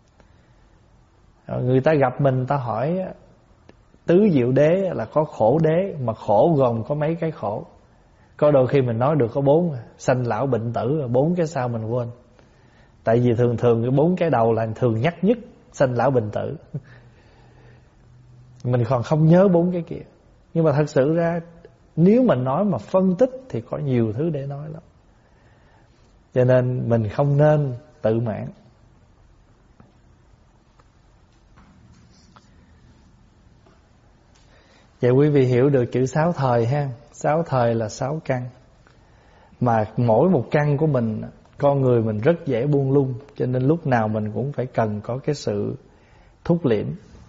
Người ta gặp mình, ta hỏi tứ diệu đế là có khổ đế, mà khổ gồm có mấy cái khổ. Có đôi khi mình nói được có bốn, sanh lão bệnh tử, bốn cái sau mình quên. Tại vì thường thường cái bốn cái đầu là thường nhắc nhất, sanh lão bệnh tử. Mình còn không nhớ bốn cái kia. Nhưng mà thật sự ra nếu mình nói mà phân tích thì có nhiều thứ để nói lắm. Cho nên mình không nên tự mãn. Vậy quý vị hiểu được chữ sáu thời ha. Sáu thời là sáu căn. Mà mỗi một căn của mình, con người mình rất dễ buông lung. Cho nên lúc nào mình cũng phải cần có cái sự thúc liễm.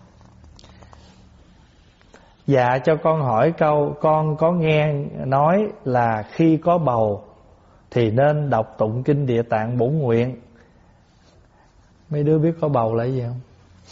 Dạ cho con hỏi câu, con có nghe nói là khi có bầu thì nên đọc tụng kinh Địa Tạng Bổn Nguyện. Mấy đứa biết có bầu là gì không?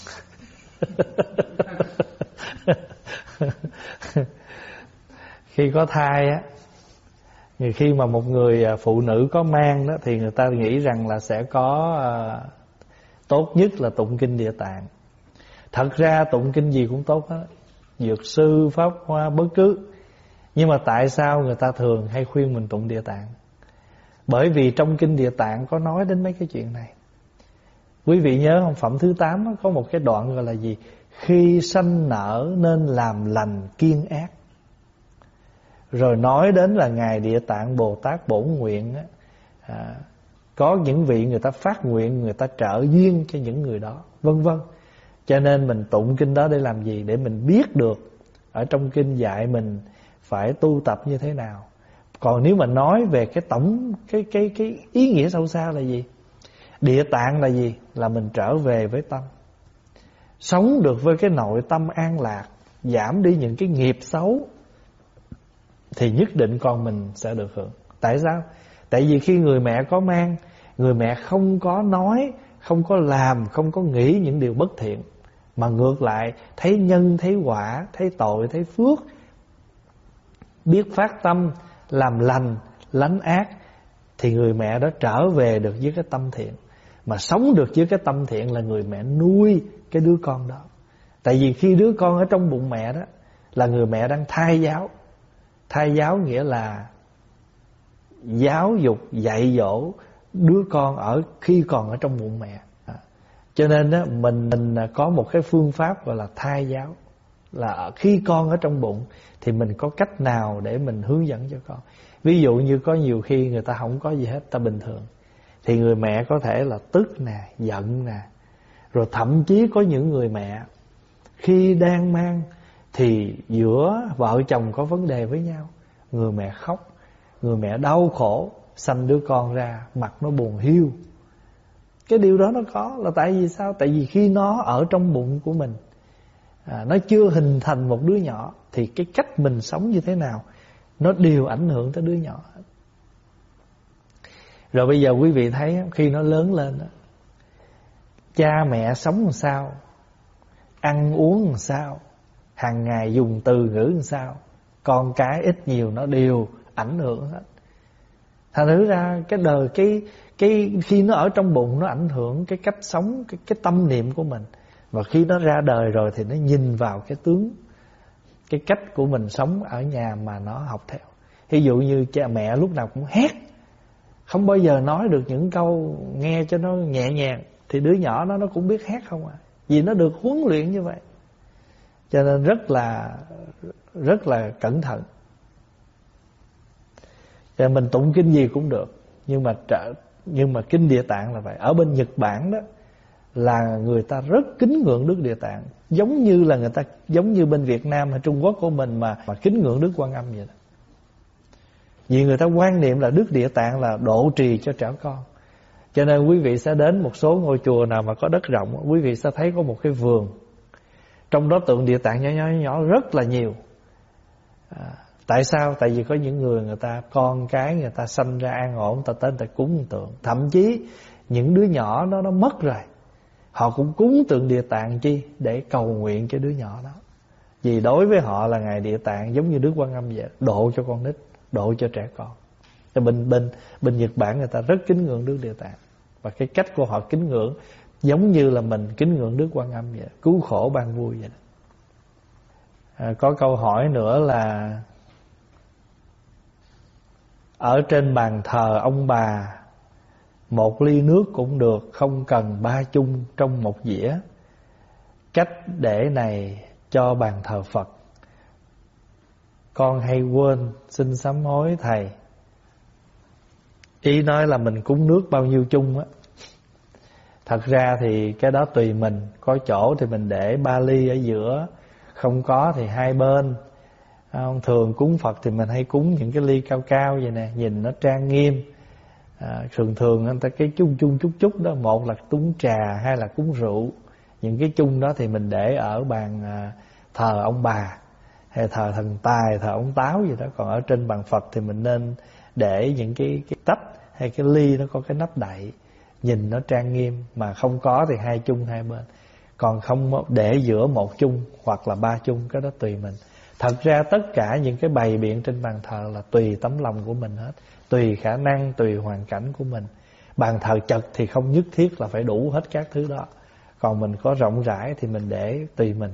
Khi có thai á, khi mà một người phụ nữ có mang đó, thì người ta nghĩ rằng là sẽ có uh, tốt nhất là tụng kinh Địa Tạng. Thật ra tụng kinh gì cũng tốt hết, Dược sư, Pháp Hoa, bất cứ. Nhưng mà tại sao người ta thường hay khuyên mình tụng Địa Tạng? Bởi vì trong kinh Địa Tạng có nói đến mấy cái chuyện này. Quý vị nhớ không? Phẩm thứ tám có một cái đoạn gọi là gì? Khi sanh nở nên làm lành kiêng ác. Rồi nói đến là Ngài Địa Tạng Bồ Tát Bổn Nguyện á, à, có những vị người ta phát nguyện, người ta trợ duyên cho những người đó, vân vân. Cho nên mình tụng kinh đó để làm gì? Để mình biết được ở trong kinh dạy mình phải tu tập như thế nào. Còn nếu mà nói về cái tổng cái cái cái ý nghĩa sâu xa là gì? Địa tạng là gì? Là mình trở về với tâm, sống được với cái nội tâm an lạc, giảm đi những cái nghiệp xấu, thì nhất định con mình sẽ được hưởng. Tại sao? Tại vì khi người mẹ có mang, người mẹ không có nói, không có làm, không có nghĩ những điều bất thiện, mà ngược lại thấy nhân, thấy quả, thấy tội, thấy phước, biết phát tâm làm lành, lánh ác, thì người mẹ đó trở về được với cái tâm thiện. Mà sống được với cái tâm thiện là người mẹ nuôi cái đứa con đó. Tại vì khi đứa con ở trong bụng mẹ đó là người mẹ đang thai giáo. Thai giáo nghĩa là giáo dục, dạy dỗ đứa con ở khi còn ở trong bụng mẹ. Cho nên đó, mình mình có một cái phương pháp gọi là thai giáo, là khi con ở trong bụng thì mình có cách nào để mình hướng dẫn cho con. Ví dụ như có nhiều khi người ta không có gì hết, ta bình thường, thì người mẹ có thể là tức nè, giận nè. Rồi thậm chí có những người mẹ khi đang mang thì giữa vợ chồng có vấn đề với nhau, người mẹ khóc, người mẹ đau khổ, sanh đứa con ra mặt nó buồn hiu. Cái điều đó nó có là tại vì sao? Tại vì khi nó ở trong bụng của mình, à, nó chưa hình thành một đứa nhỏ, thì cái cách mình sống như thế nào nó đều ảnh hưởng tới đứa nhỏ. Rồi bây giờ quý vị thấy khi nó lớn lên đó, cha mẹ sống làm sao, ăn uống làm sao, hàng ngày dùng từ ngữ làm sao, con cái ít nhiều nó đều ảnh hưởng hết. Thành thử ra cái đời cái cái khi nó ở trong bụng nó ảnh hưởng cái cách sống, cái cái tâm niệm của mình. Và khi nó ra đời rồi thì nó nhìn vào cái tướng, cái cách của mình sống ở nhà mà nó học theo. Ví dụ như cha mẹ lúc nào cũng hét, không bao giờ nói được những câu nghe cho nó nhẹ nhàng, thì đứa nhỏ nó nó cũng biết hét không à, vì nó được huấn luyện như vậy. Cho nên rất là rất là cẩn thận. Và mình tụng kinh gì cũng được, nhưng mà trở, nhưng mà kinh Địa Tạng là vậy. Ở bên Nhật Bản đó là người ta rất kính ngưỡng Đức Địa Tạng, giống như là người ta giống như bên Việt Nam hay Trung Quốc của mình mà mà kính ngưỡng Đức Quan Âm vậy đó. Vì người ta quan niệm là Đức Địa Tạng là độ trì cho trẻ con. Cho nên quý vị sẽ đến một số ngôi chùa nào mà có đất rộng, quý vị sẽ thấy có một cái vườn, trong đó tượng Địa Tạng nhỏ nhỏ nhỏ rất là nhiều. À, tại sao? Tại vì có những người người ta con cái người ta sanh ra an ổn, ta tới người ta cúng tượng. Thậm chí những đứa nhỏ đó nó mất rồi, họ cũng cúng tượng Địa Tạng chi? Để cầu nguyện cho đứa nhỏ đó. Vì đối với họ là Ngài Địa Tạng giống như Đức Quan Âm vậy, độ cho con nít, độ cho trẻ con. Bên bên bên Nhật Bản người ta rất kính ngưỡng Đức Địa Tạng, và cái cách của họ kính ngưỡng giống như là mình kính ngưỡng Đức Quan Âm vậy, cứu khổ ban vui vậy đó. À, có câu hỏi nữa là ở trên bàn thờ ông bà, một ly nước cũng được, không cần ba chung trong một dĩa. Cách để này cho bàn thờ Phật, con hay quên, xin sám hối thầy. Ý nói là mình cúng nước bao nhiêu chung á. Thật ra thì cái đó tùy mình, có chỗ thì mình để ba ly ở giữa, không có thì hai bên. Thường cúng Phật thì mình hay cúng những cái ly cao cao vậy nè, nhìn nó trang nghiêm. À, thường thường người ta cái chung chung chút chút đó, một là cúng trà, hai là cúng rượu. Những cái chung đó thì mình để ở bàn à, thờ ông bà, hay thờ thần tài, thờ ông Táo gì đó. Còn ở trên bàn Phật thì mình nên để những cái, cái tách hay cái ly nó có cái nắp đậy, nhìn nó trang nghiêm. Mà không có thì hai chung hai bên. Còn không để giữa một chung hoặc là ba chung, cái đó tùy mình. Thật ra tất cả những cái bày biện trên bàn thờ là tùy tấm lòng của mình hết, tùy khả năng, tùy hoàn cảnh của mình. Bàn thờ chật thì không nhất thiết là phải đủ hết các thứ đó. Còn mình có rộng rãi thì mình để tùy mình.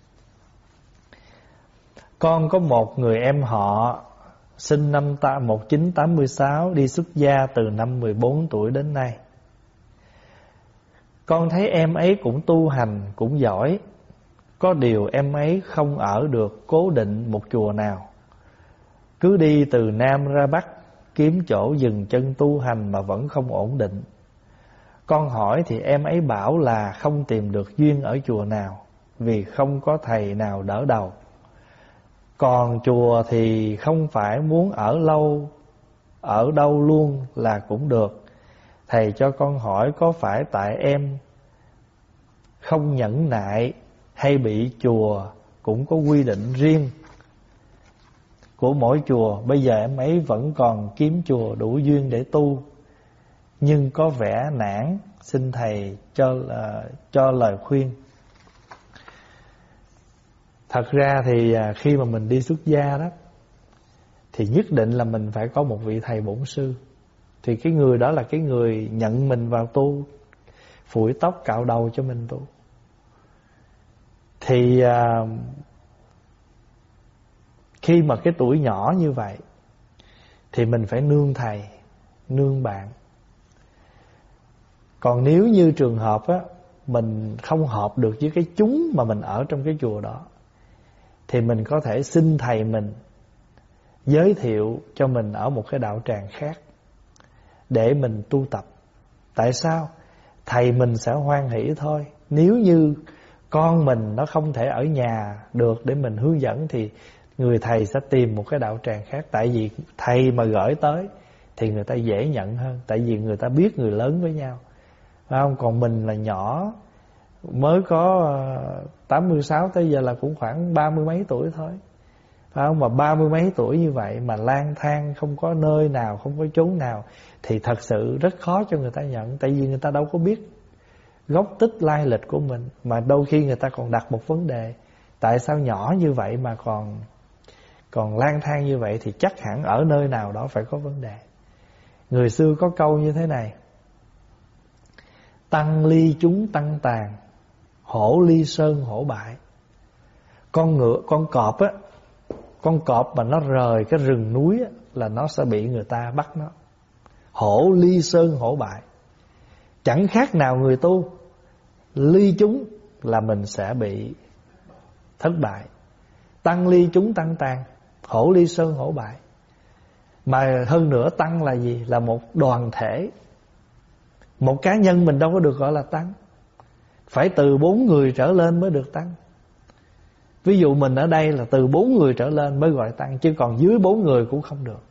Con có một người em họ sinh năm một nghìn chín trăm tám mươi sáu, đi xuất gia từ năm mười bốn tuổi đến nay. Con thấy em ấy cũng tu hành, cũng giỏi. Có điều em ấy không ở được cố định một chùa nào, cứ đi từ Nam ra Bắc kiếm chỗ dừng chân tu hành mà vẫn không ổn định. Con hỏi thì em ấy bảo là không tìm được duyên ở chùa nào, vì không có thầy nào đỡ đầu. Còn chùa thì không phải muốn ở lâu, ở đâu luôn là cũng được. Thầy cho con hỏi có phải tại em không nhẫn nại hay bị chùa cũng có quy định riêng của mỗi chùa? Bây giờ em ấy vẫn còn kiếm chùa đủ duyên để tu, nhưng có vẻ nản, xin thầy cho uh, cho lời khuyên. Thật ra thì uh, khi mà mình đi xuất gia đó, thì nhất định là mình phải có một vị thầy bổn sư. Thì cái người đó là cái người nhận mình vào tu, phủi tóc cạo đầu cho mình tu. Thì uh, khi mà cái tuổi nhỏ như vậy thì mình phải nương thầy, nương bạn. Còn nếu như trường hợp á, mình không hợp được với cái chúng mà mình ở trong cái chùa đó, thì mình có thể xin thầy mình giới thiệu cho mình ở một cái đạo tràng khác để mình tu tập. Tại sao? Thầy mình sẽ hoan hỷ thôi. Nếu như con mình nó không thể ở nhà được để mình hướng dẫn, thì người thầy sẽ tìm một cái đạo tràng khác. Tại vì thầy mà gửi tới thì người ta dễ nhận hơn. Tại vì người ta biết người lớn với nhau, phải không? Còn mình là nhỏ, mới có tám mươi sáu tới giờ là cũng khoảng ba mươi mấy tuổi thôi, phải không? Mà ba mươi mấy tuổi như vậy mà lang thang không có nơi nào, không có chốn nào, thì thật sự rất khó cho người ta nhận. Tại vì người ta đâu có biết gốc tích lai lịch của mình. Mà đôi khi người ta còn đặt một vấn đề: tại sao nhỏ như vậy mà còn Còn lang thang như vậy, thì chắc hẳn ở nơi nào đó phải có vấn đề. Người xưa có câu như thế này: tăng ly chúng tăng tàn, hổ ly sơn hổ bại. Con ngựa, con cọp á, con cọp mà nó rời cái rừng núi á, là nó sẽ bị người ta bắt nó. Hổ ly sơn hổ bại, chẳng khác nào người tu. Ly chúng là mình sẽ bị thất bại. Tăng ly chúng tăng tàn, hổ ly sơn hổ bại. Mà hơn nữa, tăng là gì? Là một đoàn thể. Một cá nhân mình đâu có được gọi là tăng, phải từ bốn người trở lên mới được tăng. Ví dụ mình ở đây là từ bốn người trở lên mới gọi tăng, chứ còn dưới bốn người cũng không được.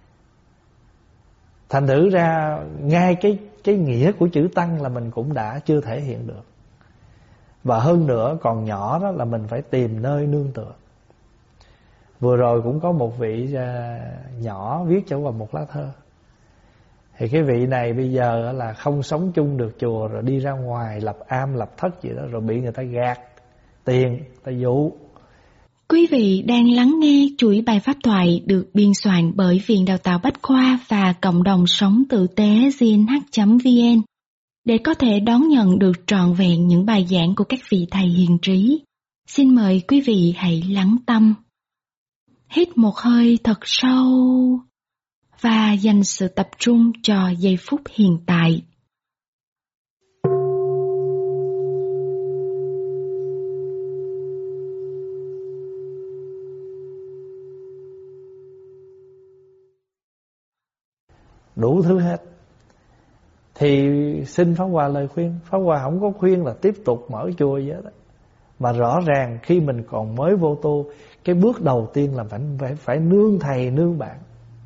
Thành thử ra ngay cái, cái nghĩa của chữ tăng là mình cũng đã chưa thể hiện được. Và hơn nữa, còn nhỏ đó là mình phải tìm nơi nương tựa. Vừa rồi cũng có một vị nhỏ viết cho vào một lá thơ. Thì cái vị này bây giờ là không sống chung được chùa, rồi đi ra ngoài lập am lập thất gì đó, rồi bị người ta gạt tiền, người ta dụ. Quý vị đang lắng nghe chuỗi bài pháp thoại được biên soạn bởi Viện Đào tạo Bách Khoa và Cộng đồng Sống Tử tế giê en hát chấm vê en. Để có thể đón nhận được trọn vẹn những bài giảng của các vị thầy hiền trí, xin mời quý vị hãy lắng tâm. Hít một hơi thật sâu và dành sự tập trung cho giây phút hiện tại. Đủ thứ hết. Thì xin Pháp Hòa lời khuyên. Pháp Hòa không có khuyên là tiếp tục mở chùa vậy đó. Mà rõ ràng khi mình còn mới vô tu, cái bước đầu tiên là phải, phải, phải nương thầy, nương bạn.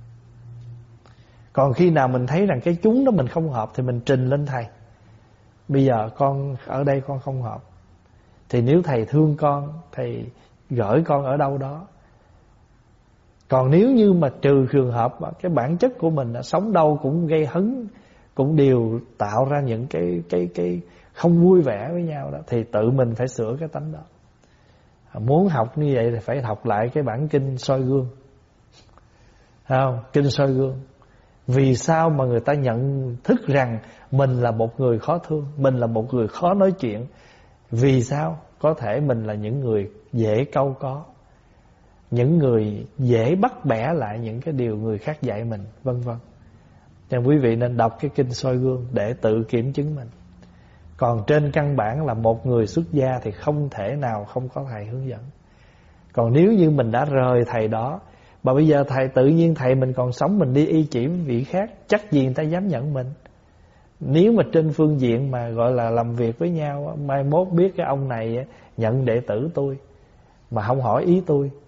Còn khi nào mình thấy rằng cái chúng đó mình không hợp, thì mình trình lên thầy: bây giờ con ở đây con không hợp. Thì nếu thầy thương con, thầy gửi con ở đâu đó. Còn nếu như mà trừ trường hợp mà cái bản chất của mình là sống đâu cũng gây hấn, cũng đều tạo ra những cái cái cái không vui vẻ với nhau đó, thì tự mình phải sửa cái tánh đó. Muốn học như vậy thì phải học lại cái bản kinh soi gương, thấy không? Kinh soi gương. Vì sao mà người ta nhận thức rằng mình là một người khó thương, mình là một người khó nói chuyện? Vì sao? Có thể mình là những người dễ cau có, những người dễ bắt bẻ lại những cái điều người khác dạy mình, vân vân. Nên quý vị nên đọc cái kinh soi gương để tự kiểm chứng mình. Còn trên căn bản là một người xuất gia thì không thể nào không có thầy hướng dẫn. Còn nếu như mình đã rời thầy đó, mà bây giờ thầy tự nhiên thầy mình còn sống, mình đi y chỉ với vị khác, chắc gì người ta dám nhận mình. Nếu mà trên phương diện mà gọi là làm việc với nhau, mai mốt biết cái ông này nhận đệ tử tôi mà không hỏi ý tôi,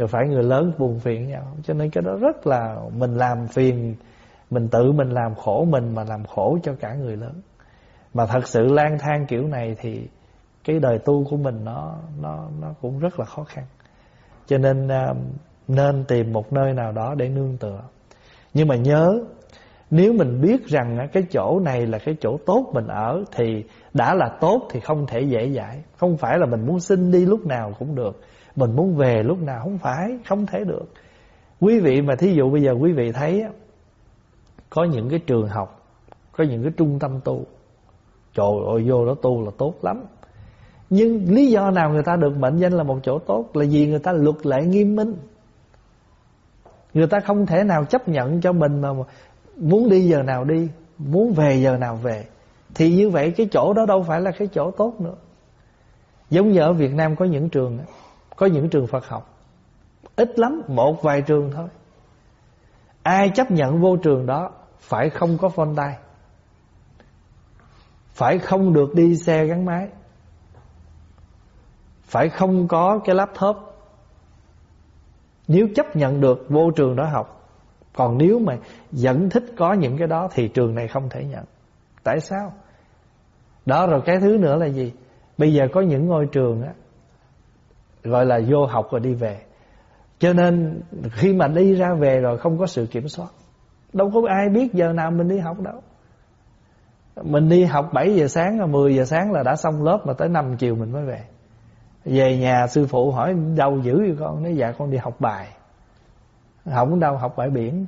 rồi phải người lớn buồn phiền nhau. Cho nên cái đó rất là mình làm phiền, mình tự mình làm khổ mình mà làm khổ cho cả người lớn. Mà thật sự lang thang kiểu này thì cái đời tu của mình nó nó nó cũng rất là khó khăn. Cho nên nên tìm một nơi nào đó để nương tựa. Nhưng mà nhớ, nếu mình biết rằng cái chỗ này là cái chỗ tốt mình ở thì đã là tốt thì không thể dễ dãi. Không phải là mình muốn xin đi lúc nào cũng được, mình muốn về lúc nào, không phải, không thể được. Quý vị mà thí dụ bây giờ quý vị thấy có những cái trường học, có những cái trung tâm tu, trời ơi vô đó tu là tốt lắm. Nhưng lý do nào người ta được mệnh danh là một chỗ tốt? Là vì người ta luật lệ nghiêm minh. Người ta không thể nào chấp nhận cho mình mà muốn đi giờ nào đi, muốn về giờ nào về. Thì như vậy cái chỗ đó đâu phải là cái chỗ tốt nữa. Giống như ở Việt Nam có những trường, có những trường Phật học, ít lắm, một vài trường thôi. Ai chấp nhận vô trường đó phải không có phone tay, phải không được đi xe gắn máy, phải không có cái laptop. Nếu chấp nhận được vô trường đó học. Còn nếu mà vẫn thích có những cái đó thì trường này không thể nhận. Tại sao? Đó, rồi cái thứ nữa là gì? Bây giờ có những ngôi trường á, gọi là vô học rồi đi về. Cho nên khi mà đi ra về rồi không có sự kiểm soát. Đâu có ai biết giờ nào mình đi học đâu. Mình đi học bảy giờ sáng, mười giờ sáng là đã xong lớp, mà tới năm chiều mình mới về. Về nhà sư phụ hỏi đâu dữ vậy con? Nói dạ con đi học bài. Không đâu, học bãi biển,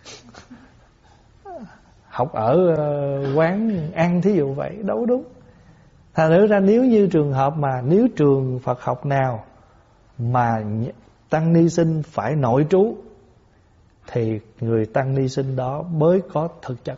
học ở quán ăn thí dụ vậy, đâu đúng. Thành thử ra nếu như trường hợp mà nếu trường Phật học nào mà tăng ni sinh phải nội trú thì người tăng ni sinh đó mới có thực chất.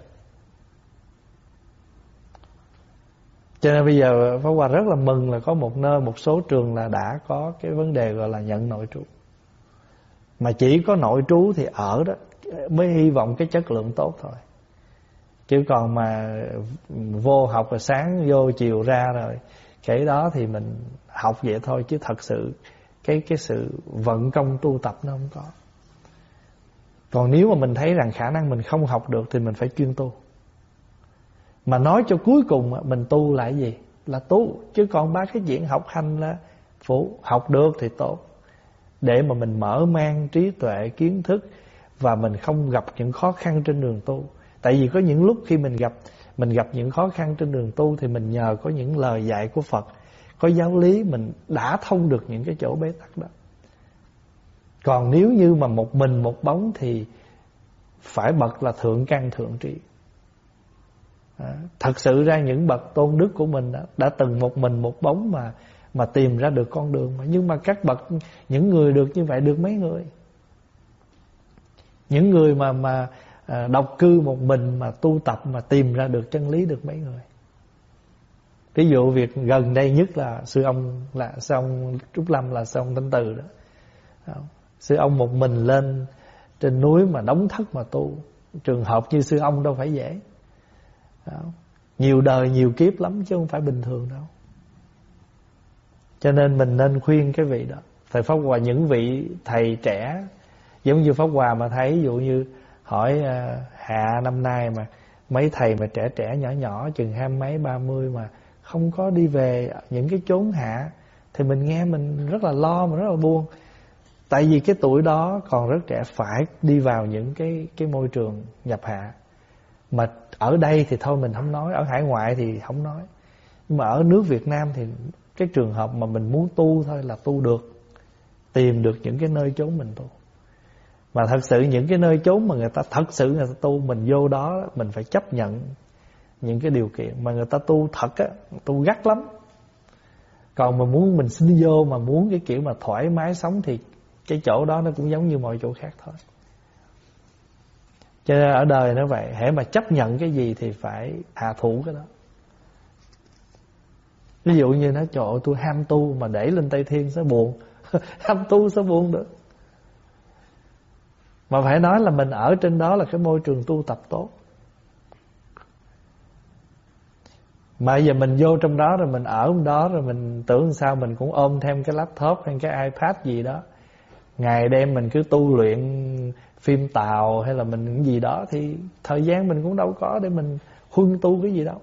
Cho nên bây giờ Pháp Hòa rất là mừng là có một nơi, một số trường là đã có cái vấn đề gọi là nhận nội trú. Mà chỉ có nội trú thì ở đó mới hy vọng cái chất lượng tốt thôi. Chứ còn mà vô học rồi sáng vô chiều ra rồi, cái đó thì mình học vậy thôi, chứ thật sự cái cái sự vận công tu tập nó không có. Còn nếu mà mình thấy rằng khả năng mình không học được thì mình phải chuyên tu. Mà nói cho cuối cùng mình tu là cái gì? Là tu. Chứ còn ba cái chuyện học hành là phụ. Học được thì tốt, để mà mình mở mang trí tuệ, kiến thức, và mình không gặp những khó khăn trên đường tu. Tại vì có những lúc khi mình gặp Mình gặp những khó khăn trên đường tu thì mình nhờ có những lời dạy của Phật, có giáo lý, mình đã thông được những cái chỗ bế tắc đó. Còn nếu như mà một mình một bóng thì phải bậc là thượng căn thượng trí. À, thật sự ra những bậc tôn đức của mình đã, đã từng một mình một bóng mà mà tìm ra được con đường mà. Nhưng mà các bậc, những người được như vậy được mấy người? Những người mà mà à, độc cư một mình mà tu tập mà tìm ra được chân lý được mấy người? Ví dụ việc gần đây nhất là sư ông là sư ông Trúc Lâm, là sư ông Thanh Từ đó. Sư ông một mình lên trên núi mà đóng thất mà tu. Trường hợp như sư ông đâu phải dễ. Đó. Nhiều đời nhiều kiếp lắm chứ không phải bình thường đâu. Cho nên mình nên khuyên cái vị đó. Thầy Pháp Hòa, những vị thầy trẻ giống như Pháp Hòa mà thấy, ví dụ như hỏi uh, hạ năm nay mà mấy thầy mà trẻ trẻ nhỏ nhỏ chừng hai mấy ba mươi mà không có đi về những cái chốn hạ, thì mình nghe mình rất là lo, mà rất là buồn. Tại vì cái tuổi đó còn rất trẻ, phải đi vào những cái cái môi trường nhập hạ. Mà ở đây thì thôi mình không nói, ở hải ngoại thì không nói. Nhưng mà ở nước Việt Nam thì cái trường hợp mà mình muốn tu thôi là tu được, tìm được những cái nơi chốn mình tu. Mà thật sự những cái nơi chốn mà người ta thật sự người ta tu, mình vô đó mình phải chấp nhận những cái điều kiện mà người ta tu thật á, tu gắt lắm. Còn mà muốn mình xin vô mà muốn cái kiểu mà thoải mái sống thì cái chỗ đó nó cũng giống như mọi chỗ khác thôi. Cho nên ở đời nó vậy, hễ mà chấp nhận cái gì thì phải hạ thủ cái đó. Ví dụ như nó trời ơi tôi ham tu mà đẩy lên Tây Thiên sẽ buồn. Ham tu sẽ buồn được. Mà phải nói là mình ở trên đó là cái môi trường tu tập tốt. Mà giờ mình vô trong đó rồi mình ở trong đó rồi mình tưởng sao mình cũng ôm thêm cái laptop hay cái iPad gì đó. Ngày đêm mình cứ tu luyện phim Tàu hay là mình những gì đó, thì thời gian mình cũng đâu có để mình huân tu cái gì đâu.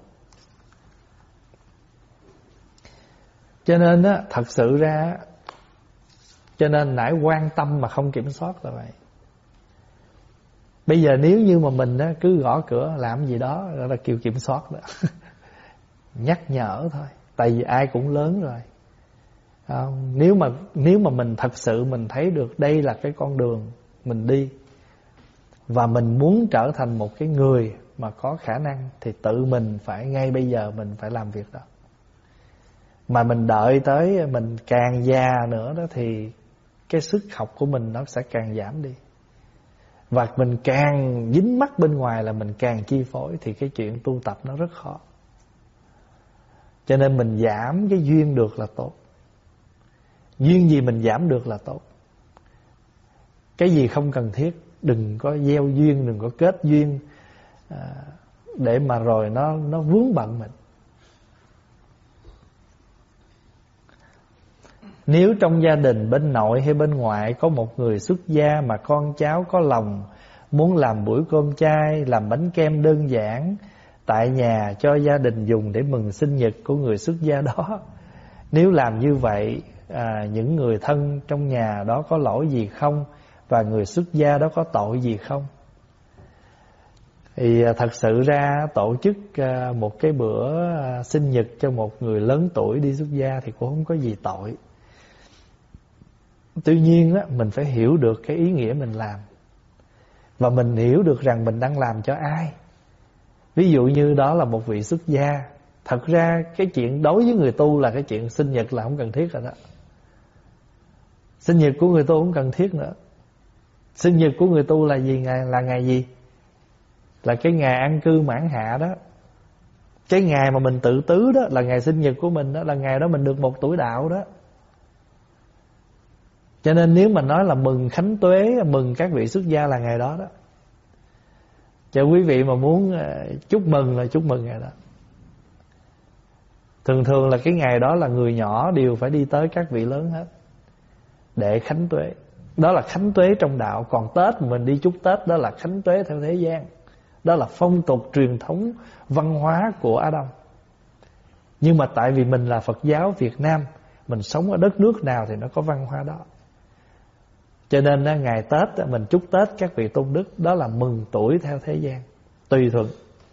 Cho nên á, thật sự ra, cho nên nãy quan tâm mà không kiểm soát là vậy. Bây giờ nếu như mà mình á, cứ gõ cửa làm gì đó, đó là kêu kiểm soát đó. Nhắc nhở thôi, tại vì ai cũng lớn rồi. À, nếu mà nếu mà mình thật sự mình thấy được đây là cái con đường mình đi, và mình muốn trở thành một cái người mà có khả năng, thì tự mình phải ngay bây giờ mình phải làm việc đó. Mà mình đợi tới mình càng già nữa đó, thì cái sức học của mình nó sẽ càng giảm đi. Và mình càng dính mắc bên ngoài là mình càng chi phối, thì cái chuyện tu tập nó rất khó. Cho nên mình giảm cái duyên được là tốt. Duyên gì mình giảm được là tốt. Cái gì không cần thiết đừng có gieo duyên, đừng có kết duyên à, để mà rồi nó nó vướng bận mình. Nếu trong gia đình bên nội hay bên ngoại có một người xuất gia mà con cháu có lòng muốn làm buổi cơm chay, làm bánh kem đơn giản tại nhà cho gia đình dùng để mừng sinh nhật của người xuất gia đó, nếu làm như vậy, à, những người thân trong nhà đó có lỗi gì không? Và người xuất gia đó có tội gì không? Thì thật sự ra tổ chức một cái bữa sinh nhật cho một người lớn tuổi đi xuất gia thì cũng không có gì tội. Tuy nhiên á, mình phải hiểu được cái ý nghĩa mình làm, và mình hiểu được rằng mình đang làm cho ai. Ví dụ như đó là một vị xuất gia, thật ra cái chuyện đối với người tu là cái chuyện sinh nhật là không cần thiết rồi đó. Sinh nhật của người tu không cần thiết nữa. Sinh nhật của người tu là gì? Ngày là ngày gì? Là cái ngày an cư mãn hạ đó. Cái ngày mà mình tự tứ đó là ngày sinh nhật của mình đó, là ngày đó mình được một tuổi đạo đó. Cho nên nếu mà nói là mừng khánh tuế, mừng các vị xuất gia là ngày đó đó. Cho quý vị mà muốn chúc mừng là chúc mừng ngày đó. Thường thường là cái ngày đó là người nhỏ đều phải đi tới các vị lớn hết để khánh tuế. Đó là khánh tuế trong đạo. Còn Tết mình đi chúc Tết đó là khánh tuế theo thế gian. Đó là phong tục truyền thống văn hóa của Á Đông. Nhưng mà tại vì mình là Phật giáo Việt Nam, mình sống ở đất nước nào thì nó có văn hóa đó. Cho nên ngày Tết mình chúc Tết các vị tôn đức, đó là mừng tuổi theo thế gian, tùy thuận.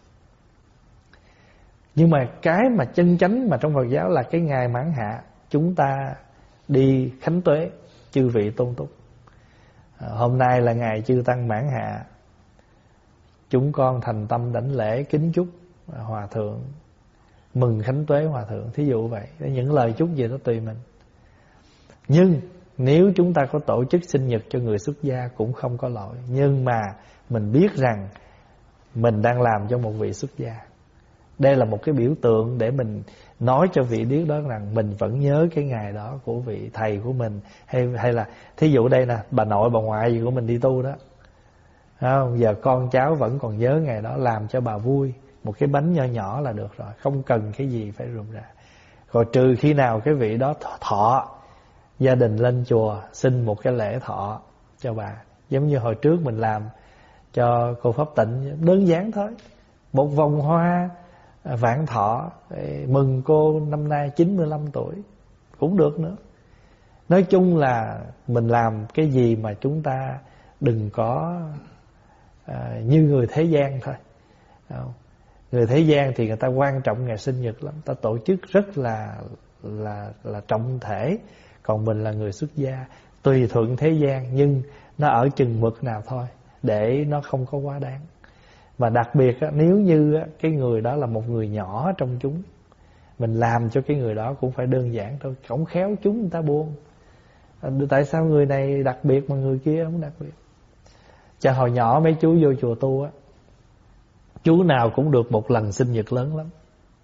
Nhưng mà cái mà chân chánh mà trong Phật giáo là cái ngày mãn hạ, chúng ta đi khánh tuế chư vị tôn túc. Hôm nay là ngày chư tăng mãn hạ, chúng con thành tâm đảnh lễ kính chúc hòa thượng, mừng khánh tuế hòa thượng, thí dụ vậy. Những lời chúc gì đó tùy mình. Nhưng nếu chúng ta có tổ chức sinh nhật cho người xuất gia cũng không có lỗi. Nhưng mà mình biết rằng mình đang làm cho một vị xuất gia. Đây là một cái biểu tượng để mình nói cho vị biết đó rằng mình vẫn nhớ cái ngày đó của vị thầy của mình. Hay, hay là thí dụ đây nè, bà nội bà ngoại gì của mình đi tu đó, không? Giờ con cháu vẫn còn nhớ ngày đó, làm cho bà vui. Một cái bánh nho nhỏ là được rồi, không cần cái gì phải rườm rà. Rồi trừ khi nào cái vị đó thọ, gia đình lên chùa xin một cái lễ thọ cho bà. Giống như hồi trước mình làm cho cô Pháp Tịnh, đơn giản thôi, một vòng hoa vạn thọ mừng cô năm nay chín mươi lăm tuổi cũng được nữa. Nói chung là mình làm cái gì mà chúng ta đừng có à, như người thế gian thôi. Không? Người thế gian thì người ta quan trọng ngày sinh nhật lắm, ta tổ chức rất là là là trọng thể. Còn mình là người xuất gia, tùy thuận thế gian, nhưng nó ở chừng mực nào thôi, để nó không có quá đáng. Và đặc biệt nếu như cái người đó là một người nhỏ trong chúng, mình làm cho cái người đó cũng phải đơn giản thôi, không khéo chúng người ta buông. Tại sao người này đặc biệt mà người kia không đặc biệt? Cho hồi nhỏ mấy chú vô chùa tu á, chú nào cũng được một lần sinh nhật lớn lắm.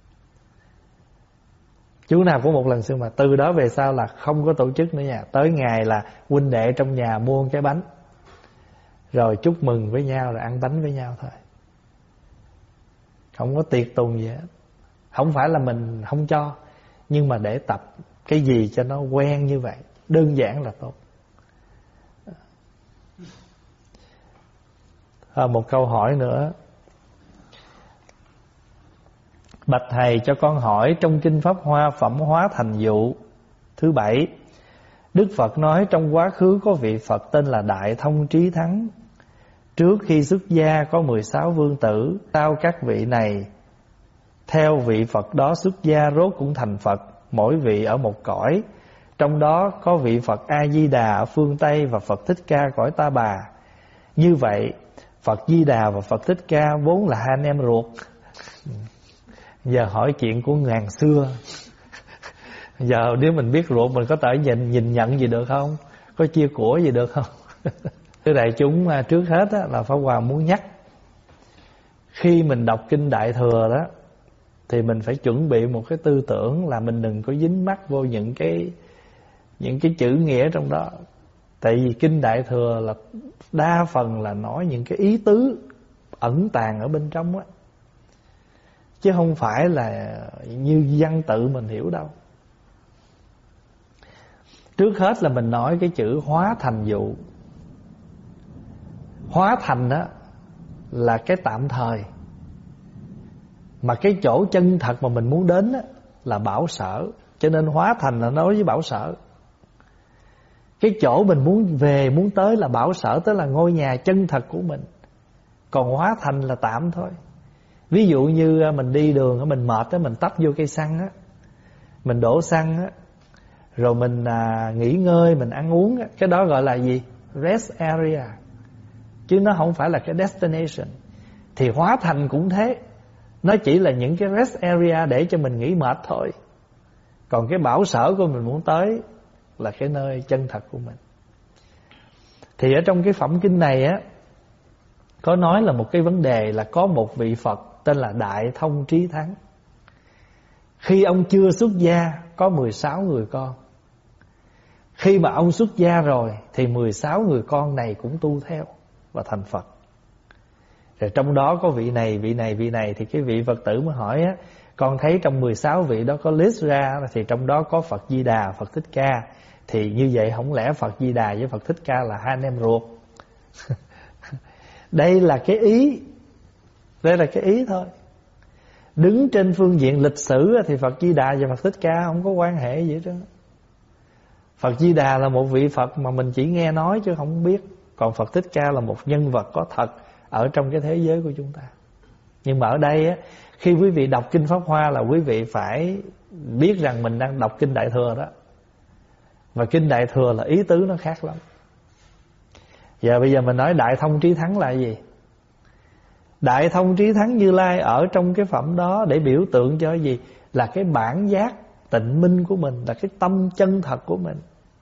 Chú nào cũng một lần sinh mà từ đó về sau là không có tổ chức nữa nha. Tới ngày là huynh đệ trong nhà mua một cái bánh, rồi chúc mừng với nhau, rồi ăn bánh với nhau thôi. Không có tiệc tùng gì hết. Không phải là mình không cho, nhưng mà để tập cái gì cho nó quen như vậy, đơn giản là tốt. à, Một câu hỏi nữa. Bạch thầy cho con hỏi, trong kinh Pháp Hoa phẩm hóa thành dụ thứ bảy, Đức Phật nói trong quá khứ có vị Phật tên là Đại Thông Trí Thắng. Trước khi xuất gia có mười sáu vương tử. Sau các vị này theo vị Phật đó xuất gia rốt cũng thành Phật, mỗi vị ở một cõi. Trong đó có vị Phật A-di-đà ở phương Tây và Phật Thích Ca cõi Ta Bà. Như vậy Phật Di Đà và Phật Thích Ca vốn là hai anh em ruột. Giờ hỏi chuyện của ngàn xưa. Giờ nếu mình biết ruột mình có thể nhìn, nhìn nhận gì được không? Có chia của gì được không? Thưa đại chúng, trước hết á, là Pháp Hòa muốn nhắc, khi mình đọc kinh Đại Thừa đó thì mình phải chuẩn bị một cái tư tưởng là mình đừng có dính mắc vô những cái những cái chữ nghĩa trong đó. Tại vì kinh Đại Thừa là đa phần là nói những cái ý tứ ẩn tàng ở bên trong á, chứ không phải là như văn tự mình hiểu đâu. Trước hết là mình nói cái chữ hóa thành dụ. Hóa thành đó là cái tạm thời, mà cái chỗ chân thật mà mình muốn đến đó là Bảo Sở. Cho nên hóa thành là nói với Bảo Sở. Cái chỗ mình muốn về, muốn tới là Bảo Sở, tức là ngôi nhà chân thật của mình. Còn hóa thành là tạm thôi. Ví dụ như mình đi đường, mình mệt á, mình tấp vô cây xăng á, mình đổ xăng á, rồi mình à, nghỉ ngơi, mình ăn uống á, cái đó gọi là gì? Rest area. Chứ nó không phải là cái destination. Thì hóa thành cũng thế, nó chỉ là những cái rest area để cho mình nghỉ mệt thôi. Còn cái Bảo Sở của mình muốn tới là cái nơi chân thật của mình. Thì ở trong cái phẩm kinh này á, có nói là một cái vấn đề là có một vị Phật tên là Đại Thông Trí Thắng. Khi ông chưa xuất gia có mười sáu người con. Khi mà ông xuất gia rồi thì mười sáu người con này cũng tu theo và thành Phật. Rồi trong đó có vị này, vị này, vị này. Thì cái vị Phật tử mới hỏi á, con thấy trong mười sáu vị đó có list ra, thì trong đó có Phật Di Đà, Phật Thích Ca. Thì như vậy không lẽ Phật Di Đà với Phật Thích Ca là hai anh em ruột? Đây là cái ý, đây là cái ý thôi. Đứng trên phương diện lịch sử thì Phật Di Đà và Phật Thích Ca không có quan hệ gì hết trơn. Phật Di Đà là một vị Phật mà mình chỉ nghe nói chứ không biết. Còn Phật Thích Ca là một nhân vật có thật ở trong cái thế giới của chúng ta. Nhưng mà ở đây á, khi quý vị đọc kinh Pháp Hoa là quý vị phải biết rằng mình đang đọc kinh Đại Thừa đó. Và kinh Đại Thừa là ý tứ nó khác lắm. Giờ bây giờ mình nói Đại Thông Trí Thắng là gì? Đại Thông Trí Thắng Như Lai ở trong cái phẩm đó để biểu tượng cho gì? Là cái bản giác tịnh minh của mình, là cái tâm chân thật của mình.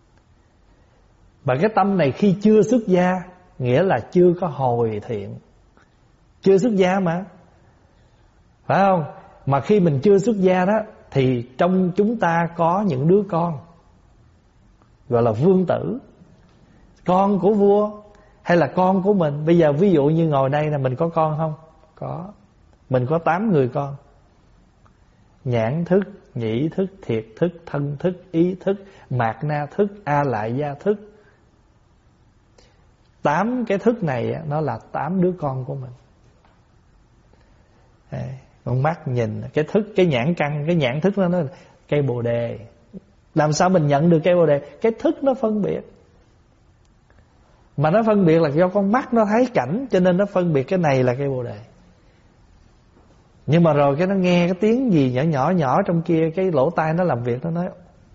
Và cái tâm này khi chưa xuất gia nghĩa là chưa có hồi thiện. Chưa xuất gia mà, phải không? Mà khi mình chưa xuất gia đó thì trong chúng ta có những đứa con gọi là vương tử, con của vua hay là con của mình. Bây giờ ví dụ như ngồi đây là mình có con không? Có. Mình có tám người con. Nhãn thức, nhĩ thức, thiệt thức, thân thức, ý thức, mạt na thức, a lại gia thức. Tám cái thức này nó là tám đứa con của mình. Con mắt nhìn cái thức, cái nhãn căn, cái nhãn thức nó là cây bồ đề. Làm sao mình nhận được cây bồ đề? Cái thức nó phân biệt. Mà nó phân biệt là do con mắt nó thấy cảnh, cho nên nó phân biệt cái này là cây bồ đề. Nhưng mà rồi cái nó nghe cái tiếng gì nhỏ nhỏ nhỏ trong kia, cái lỗ tai nó làm việc, nó nói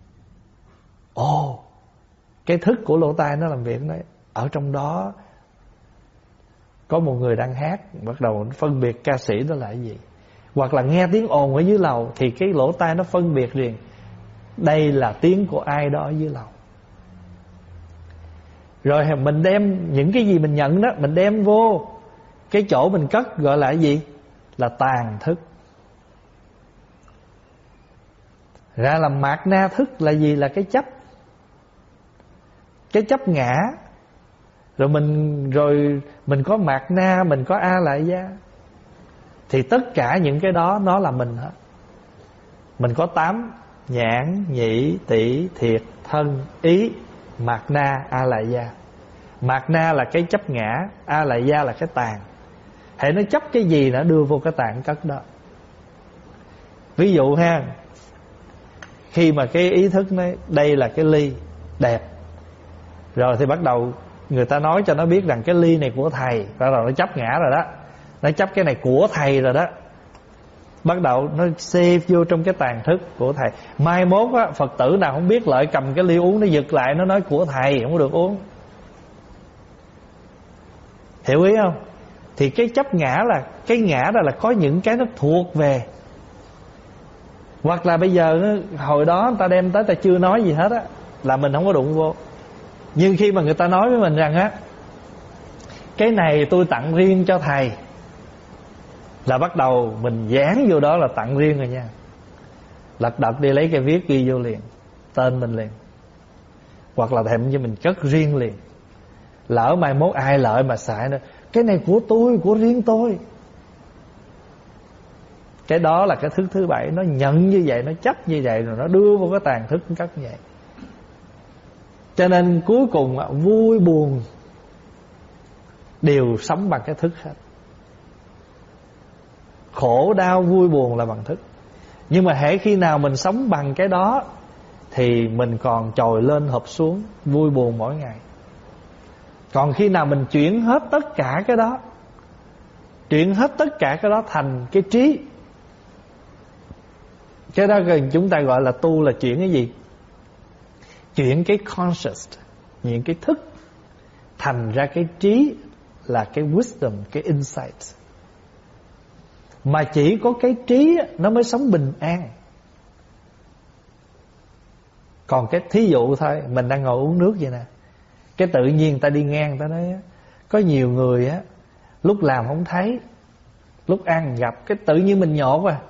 ồ, oh, cái thức của lỗ tai nó làm việc, nó nói ở trong đó có một người đang hát. Bắt đầu nó phân biệt ca sĩ đó là cái gì. Hoặc là nghe tiếng ồn ở dưới lầu thì cái lỗ tai nó phân biệt liền, đây là tiếng của ai đó ở dưới lầu. Rồi mình đem những cái gì mình nhận đó, mình đem vô cái chỗ mình cất, gọi là cái gì? Là tàn thức. Ra là mạt na thức là gì? Là cái chấp. Cái chấp ngã. Rồi mình rồi mình có mạt na, mình có a lại gia. Thì tất cả những cái đó nó là mình hết. Mình có tám: nhãn, nhĩ, tỷ, thiệt, thân, ý, mạt na, a lại gia. Mạt na là cái chấp ngã, a lại gia là cái tàn. Hễ nó chấp cái gì nó đưa vô cái tàn cất đó. Ví dụ ha, khi mà cái ý thức nói đây là cái ly đẹp, rồi thì bắt đầu người ta nói cho nó biết rằng cái ly này của thầy, bắt đầu nó chấp ngã rồi đó. Nó chấp cái này của thầy rồi đó. Bắt đầu nó xê vô trong cái tàn thức của thầy. Mai mốt á, Phật tử nào không biết lợi cầm cái ly uống, nó giật lại nó nói của thầy, không được uống. Hiểu ý không? Thì cái chấp ngã là cái ngã đó là có những cái nó thuộc về. Hoặc là bây giờ hồi đó người ta đem tới ta chưa nói gì hết á, là mình không có đụng vô. Nhưng khi mà người ta nói với mình rằng á, cái này tôi tặng riêng cho thầy, là bắt đầu mình dán vô đó là tặng riêng rồi nha. Lật đật đi lấy cái viết ghi vô liền, tên mình liền. Hoặc là thèm cho mình cất riêng liền. Lỡ mai mốt ai lợi mà xài nữa, cái này của tôi, của riêng tôi. Cái đó là cái thức thứ bảy. Nó nhận như vậy, nó chấp như vậy, rồi nó đưa vô cái tàn thức cất như vậy. Cho nên cuối cùng vui buồn đều sống bằng cái thức hết. Khổ đau vui buồn là bằng thức. Nhưng mà hễ khi nào mình sống bằng cái đó thì mình còn trồi lên hợp xuống, vui buồn mỗi ngày. Còn khi nào mình chuyển hết tất cả cái đó, chuyển hết tất cả cái đó thành cái trí, cái đó chúng ta gọi là tu là chuyển cái gì? Chuyển cái conscious, những cái thức thành ra cái trí, là cái wisdom, cái insight. Mà chỉ có cái trí nó mới sống bình an. Còn cái thí dụ thôi, mình đang ngồi uống nước vậy nè, cái tự nhiên ta đi ngang ta nói có nhiều người á, lúc làm không thấy, lúc ăn gặp, cái tự nhiên mình nhột à,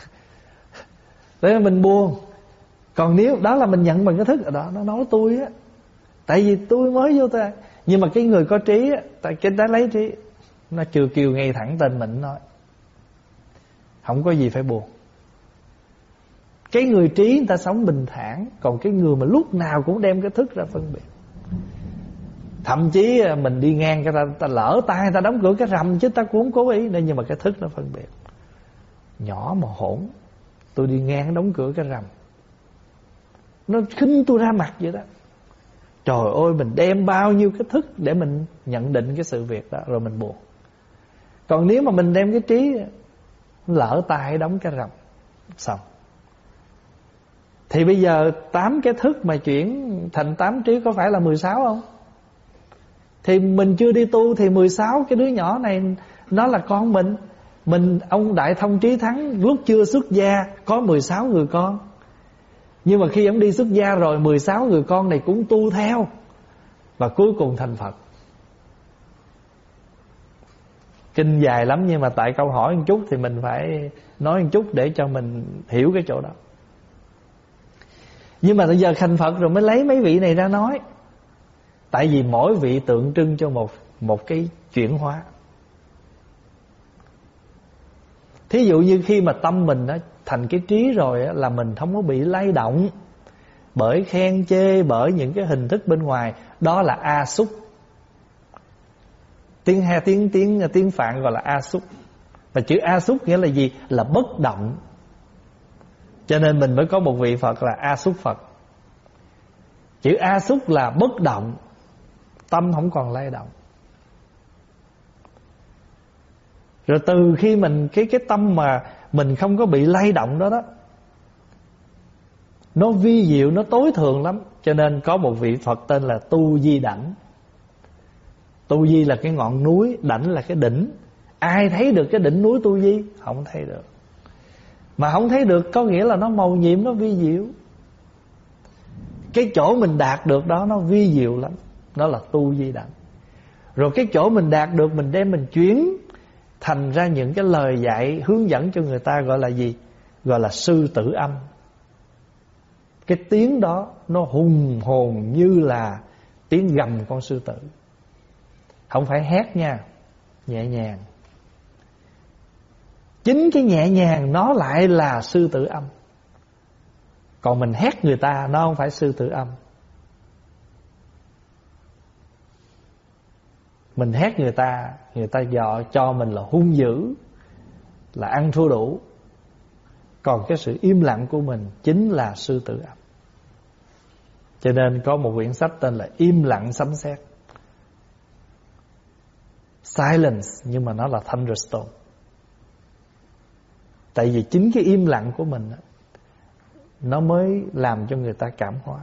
để mình buồn. Còn nếu đó là mình nhận bằng cái thức ở đó, nó nói tôi á, tại vì tôi mới vô ta. Nhưng mà cái người có trí á, tại cái đã lấy trí, nó chưa kêu ngay thẳng tên mình nói, không có gì phải buồn. Cái người trí người ta sống bình thản. Còn cái người mà lúc nào cũng đem cái thức ra phân biệt. Thậm chí mình đi ngang cái ta, ta lỡ tay người ta đóng cửa cái rầm, chứ ta cũng không cố ý. Nên nhưng mà cái thức nó phân biệt. Nhỏ mà hỗn, tôi đi ngang đóng cửa cái rầm, nó khinh tôi ra mặt vậy đó. Trời ơi, mình đem bao nhiêu cái thức để mình nhận định cái sự việc đó, rồi mình buồn. Còn nếu mà mình đem cái trí, lỡ tay đóng cái rầm, xong. Thì bây giờ tám cái thức mà chuyển thành tám trí có phải là mười sáu không? Thì mình chưa đi tu thì mười sáu cái đứa nhỏ này nó là con mình. Mình, ông Đại Thông Trí Thắng lúc chưa xuất gia có mười sáu người con. Nhưng mà khi ông đi xuất gia rồi, mười sáu người con này cũng tu theo, và cuối cùng thành Phật. Kinh dài lắm, nhưng mà tại câu hỏi một chút thì mình phải nói một chút để cho mình hiểu cái chỗ đó. Nhưng mà bây giờ thành Phật rồi mới lấy mấy vị này ra nói. Tại vì mỗi vị tượng trưng cho một, một cái chuyển hóa. Thí dụ như khi mà tâm mình á, thành cái trí rồi á, là mình không có bị lay động bởi khen chê, bởi những cái hình thức bên ngoài. Đó là A Xúc. Tiếng hai tiếng tiếng tiếng Phạn gọi là A Xúc. Và chữ A Xúc nghĩa là gì? Là bất động. Cho nên mình mới có một vị Phật là A Xúc Phật. Chữ A Xúc là bất động, tâm không còn lay động. Rồi từ khi mình cái cái tâm mà mình không có bị lay động đó đó, nó vi diệu, nó tối thượng lắm. Cho nên có một vị Phật tên là Tu Di Đảnh. Tu Di là cái ngọn núi, Đảnh là cái đỉnh. Ai thấy được cái đỉnh núi Tu Di? Không thấy được. Mà không thấy được có nghĩa là nó màu nhiệm, nó vi diệu. Cái chỗ mình đạt được đó nó vi diệu lắm. Đó là Tu Di Đảnh. Rồi cái chỗ mình đạt được, mình đem mình chuyển thành ra những cái lời dạy hướng dẫn cho người ta, gọi là gì? Gọi là sư tử âm. Cái tiếng đó nó hùng hồn như là tiếng gầm con sư tử. Không phải hét nha, nhẹ nhàng. Chính cái nhẹ nhàng nó lại là sư tử âm. Còn mình hét người ta, nó không phải sư tử âm. Mình hét người ta, người ta dọ cho mình là hung dữ, là ăn thua đủ. Còn cái sự im lặng của mình chính là sư tử ấm. Cho nên có một quyển sách tên là Im lặng sấm sét. Silence, nhưng mà nó là thunderstorm. Tại vì chính cái im lặng của mình nó mới làm cho người ta cảm hóa.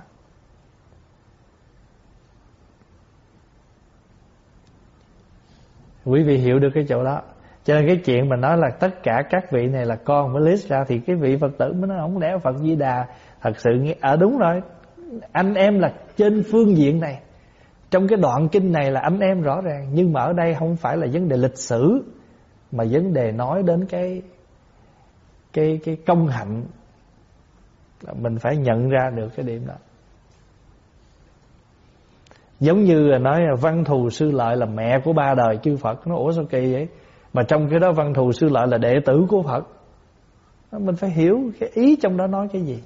Quý vị hiểu được cái chỗ đó. Cho nên cái chuyện mà nói là tất cả các vị này là con mới list ra, thì cái vị Phật tử mới nói không lẽ Phật Di Đà thật sự nghe ở. À, đúng rồi, anh em là trên phương diện này, trong cái đoạn kinh này là anh em rõ ràng. Nhưng mà ở đây không phải là vấn đề lịch sử, mà vấn đề nói đến cái cái cái công hạnh. Mình phải nhận ra được cái điểm đó. Giống như là nói là Văn Thù Sư Lợi là mẹ của ba đời chư Phật. Nó ủa sao kỳ vậy? Mà trong cái đó Văn Thù Sư Lợi là đệ tử của Phật. Mình phải hiểu cái ý trong đó nói cái gì.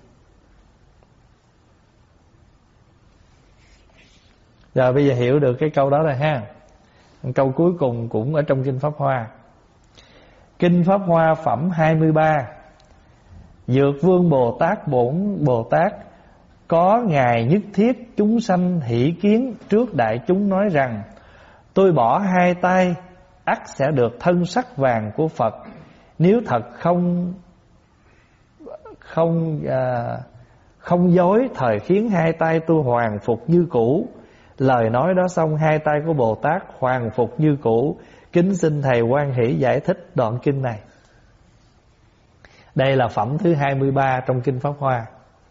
Rồi bây giờ hiểu được cái câu đó rồi ha. Câu cuối cùng cũng ở trong Kinh Pháp Hoa. Kinh Pháp Hoa phẩm hai mươi ba. Dược Vương Bồ Tát Bổn Bồ Tát có ngài nhất thiết chúng sanh hỷ kiến trước đại chúng nói rằng: tôi bỏ hai tay ắt sẽ được thân sắc vàng của Phật. Nếu thật không Không à, Không dối thời khiến hai tay tôi hoàn phục như cũ. Lời nói đó xong, hai tay của Bồ Tát hoàn phục như cũ. Kính xin Thầy hoan hỷ giải thích đoạn kinh này. Đây là phẩm thứ hai mươi ba trong Kinh Pháp Hoa.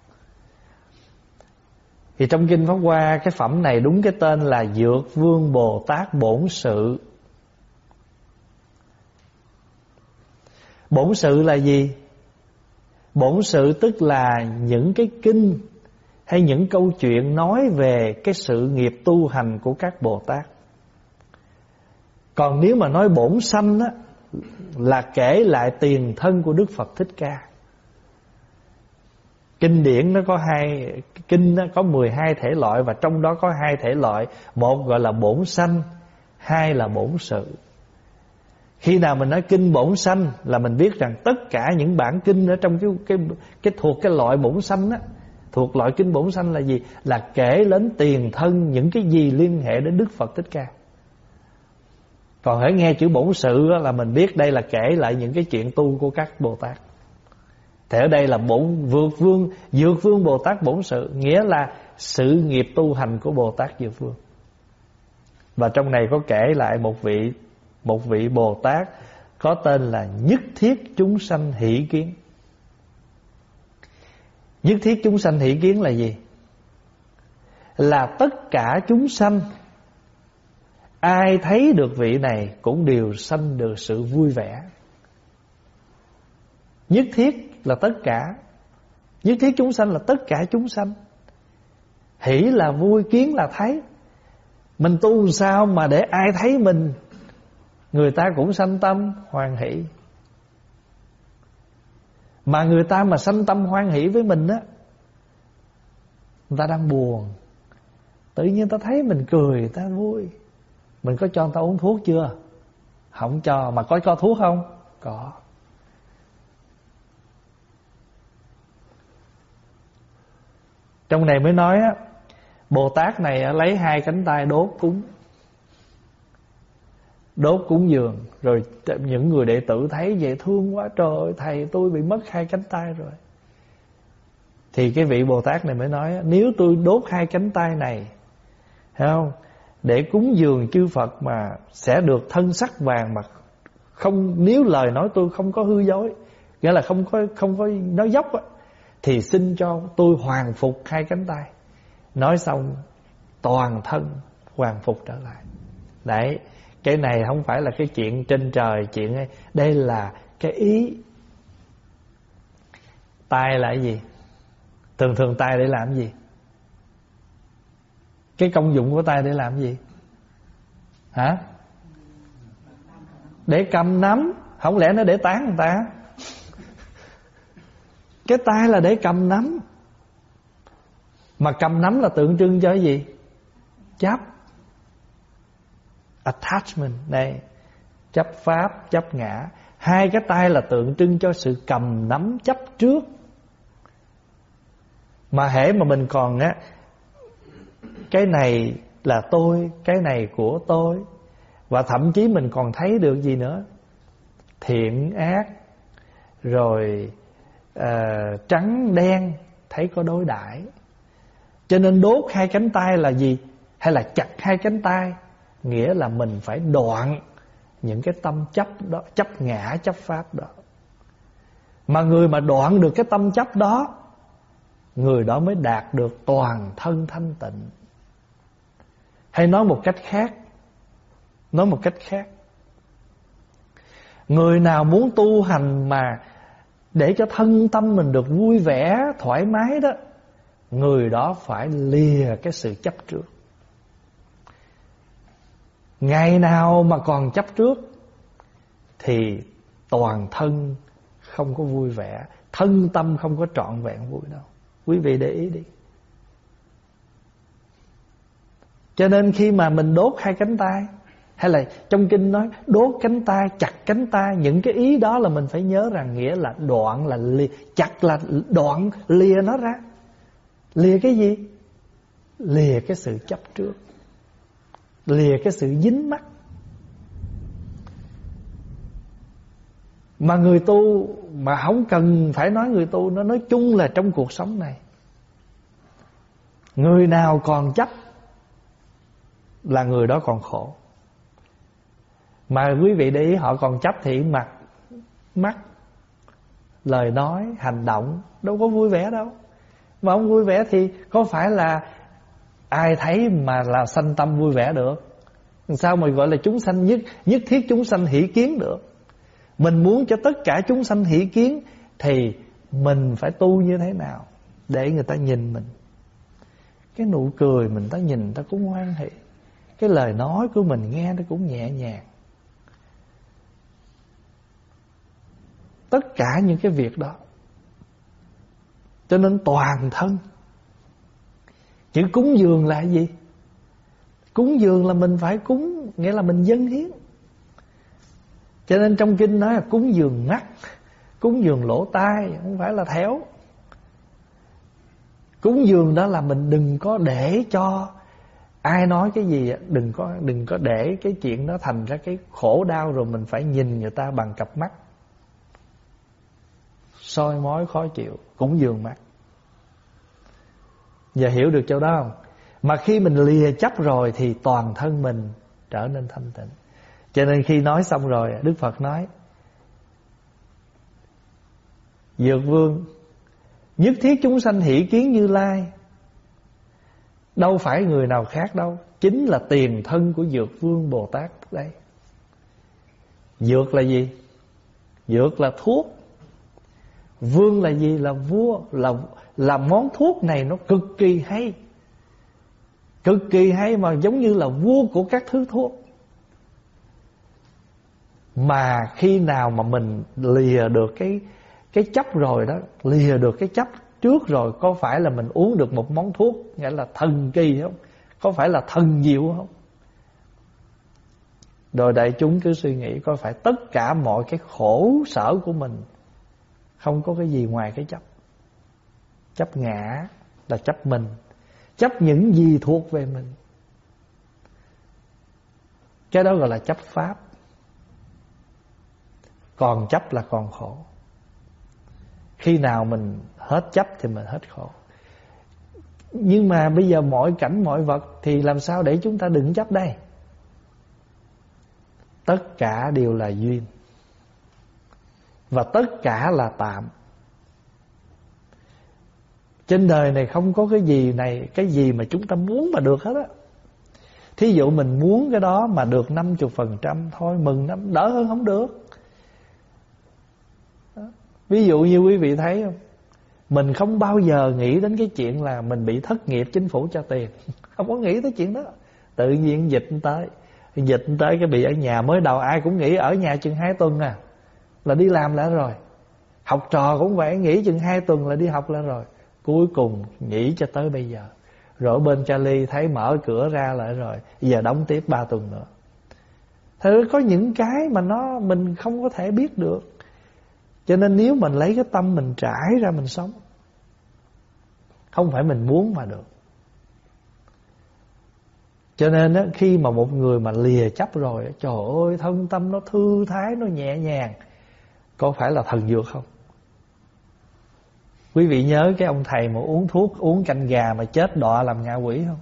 Thì trong Kinh Pháp Hoa, cái phẩm này đúng cái tên là Dược Vương Bồ Tát Bổn Sự. Bổn sự là gì? Bổn sự tức là những cái kinh hay những câu chuyện nói về cái sự nghiệp tu hành của các Bồ Tát. Còn nếu mà nói bổn sanh á, là kể lại tiền thân của Đức Phật Thích Ca. Kinh điển nó có hai, kinh nó có mười hai thể loại, và trong đó có hai thể loại, một gọi là bổn sanh, hai là bổn sự. Khi nào mình nói kinh bổn sanh là mình biết rằng tất cả những bản kinh ở trong cái cái cái thuộc cái loại bổn sanh á, thuộc loại kinh bổn sanh là gì? Là kể đến tiền thân, những cái gì liên hệ đến Đức Phật Thích Ca. Còn hãy nghe chữ bổn sự là mình biết đây là kể lại những cái chuyện tu của các Bồ Tát. Thì ở đây là bổn vượt vương, Dược Vương Bồ Tát Bổn Sự, nghĩa là sự nghiệp tu hành của Bồ Tát Dược Vương. Và trong này có kể lại một vị một vị Bồ Tát có tên là Nhất Thiết Chúng Sanh Hỷ Kiến. Nhất thiết chúng sanh hỷ kiến là gì? Là tất cả chúng sanh, ai thấy được vị này cũng đều sanh được sự vui vẻ. Nhất thiết là tất cả. Nhất thiết chúng sanh là tất cả chúng sanh. Hỷ là vui, kiến là thấy. Mình tu sao mà để ai thấy mình người ta cũng sanh tâm hoan hỷ. Mà người ta mà sanh tâm hoan hỷ với mình á, người ta đang buồn, tự nhiên người ta thấy mình cười, người ta vui. Mình có cho người ta uống thuốc chưa? Không cho. Mà có cho thuốc không? Có. Trong này mới nói á, Bồ Tát này lấy hai cánh tay đốt cúng, đốt cúng dường. Rồi những người đệ tử thấy vậy thương quá, trời ơi thầy tôi bị mất hai cánh tay rồi. Thì cái vị Bồ Tát này mới nói, nếu tôi đốt hai cánh tay này, thấy không, để cúng dường chư Phật mà sẽ được thân sắc vàng, mà không, nếu lời nói tôi không có hư dối, nghĩa là không có không có nói dốc á, thì xin cho tôi hoàn phục hai cánh tay. Nói xong toàn thân hoàn phục trở lại. Đấy, cái này không phải là cái chuyện trên trời, chuyện ấy. Đây là cái ý. Tay là cái gì? Thường thường tay để làm gì? Cái công dụng của tay để làm gì? Hả? Để cầm nắm. Không lẽ nó để tán người ta? Cái tay là để cầm nắm. Mà cầm nắm là tượng trưng cho cái gì? Chấp. attachment này, chấp pháp, chấp ngã. Hai cái tay là tượng trưng cho sự cầm nắm chấp trước. Mà hễ mà mình còn á, cái này là tôi, cái này của tôi, và thậm chí mình còn thấy được gì nữa, thiện ác, rồi à, trắng đen, thấy có đối đãi. Cho nên đốt hai cánh tay là gì? Hay là chặt hai cánh tay, nghĩa là mình phải đoạn những cái tâm chấp đó, chấp ngã, chấp pháp đó. Mà người mà đoạn được cái tâm chấp đó, người đó mới đạt được toàn thân thanh tịnh. Hay nói một cách khác, nói một cách khác, người nào muốn tu hành mà để cho thân tâm mình được vui vẻ, thoải mái đó, người đó phải lìa cái sự chấp trước. Ngày nào mà còn chấp trước thì toàn thân không có vui vẻ, thân tâm không có trọn vẹn vui đâu. Quý vị để ý đi. Cho nên khi mà mình đốt hai cánh tay, hay là trong kinh nói đốt cánh tay, chặt cánh tay, những cái ý đó là mình phải nhớ rằng nghĩa là đoạn là lìa, chặt là đoạn, lìa nó ra. Lìa cái gì? Lìa cái sự chấp trước, lìa cái sự dính mắc. Mà người tu mà không cần phải nói người tu, nó nói chung là trong cuộc sống này, người nào còn chấp là người đó còn khổ. Mà quý vị để ý, họ còn chấp thì mặt, mắt, lời nói, hành động đâu có vui vẻ đâu. Mà không vui vẻ thì có phải là ai thấy mà là sanh tâm vui vẻ được? Sao mà gọi là chúng sanh nhất nhất thiết chúng sanh hỷ kiến được? Mình muốn cho tất cả chúng sanh hỷ kiến thì mình phải tu như thế nào để người ta nhìn mình? Cái nụ cười mình ta nhìn ta cũng hoan hỷ, cái lời nói của mình nghe nó cũng nhẹ nhàng. Tất cả những cái việc đó. Cho nên toàn thân. Chữ cúng dường là gì? Cúng dường là mình phải cúng, nghĩa là mình dâng hiến. Cho nên trong kinh nói là cúng dường mắt, cúng dường lỗ tai, không phải là théo. Cúng dường đó là mình đừng có để cho ai nói cái gì, đừng có đừng có để cái chuyện đó thành ra cái khổ đau rồi mình phải nhìn người ta bằng cặp mắt soi mói khó chịu. Cúng dường mắt. Giờ hiểu được chỗ đó không? Mà khi mình lìa chấp rồi thì toàn thân mình trở nên thanh tịnh. Cho nên khi nói xong rồi, Đức Phật nói Dược Vương nhất thiết chúng sanh hỷ kiến Như Lai. Đâu phải người nào khác đâu, chính là tiền thân của Dược Vương Bồ Tát đây. Dược là gì? Dược là thuốc. Vương là gì? Là vua. Là, là món thuốc này nó cực kỳ hay, cực kỳ hay, mà giống như là vua của các thứ thuốc. Mà khi nào mà mình lìa được cái cái chấp rồi đó, lìa được cái chấp trước rồi, có phải là mình uống được một món thuốc nghĩa là thần kỳ không? Có phải là thần diệu không? Rồi đại chúng cứ suy nghĩ, có phải tất cả mọi cái khổ sở của mình không có cái gì ngoài cái chấp. Chấp ngã là chấp mình, chấp những gì thuộc về mình. Cái đó gọi là chấp pháp. Còn chấp là còn khổ. Khi nào mình hết chấp thì mình hết khổ. Nhưng mà bây giờ mọi cảnh mọi vật thì làm sao để chúng ta đừng chấp đây? Tất cả đều là duyên, và tất cả là tạm. Trên đời này không có cái gì này, cái gì mà chúng ta muốn mà được hết á. Thí dụ mình muốn cái đó mà được năm mươi phần trăm thôi, mừng lắm, đỡ hơn không được. Ví dụ như quý vị thấy không, mình không bao giờ nghĩ đến cái chuyện là mình bị thất nghiệp, chính phủ cho tiền. Không có nghĩ tới chuyện đó. Tự nhiên dịch tới, dịch tới cái bị ở nhà. Mới đầu ai cũng nghĩ ở nhà chừng hai tuần à là đi làm lại rồi. Học trò cũng vậy, nghỉ chừng hai tuần là đi học lại rồi. Cuối cùng nghỉ cho tới bây giờ. Rồi bên Charlie thấy mở cửa ra lại rồi, giờ đóng tiếp ba tuần nữa. Thật ra có những cái mà nó mình không có thể biết được. Cho nên nếu mình lấy cái tâm mình trải ra mình sống, không phải mình muốn mà được. Cho nên á, khi mà một người mà lìa chấp rồi, trời ơi, thân tâm nó thư thái, nó nhẹ nhàng, có phải là thần dược không? Quý vị nhớ cái ông thầy mà uống thuốc, uống canh gà mà chết đọa làm ngạ quỷ không?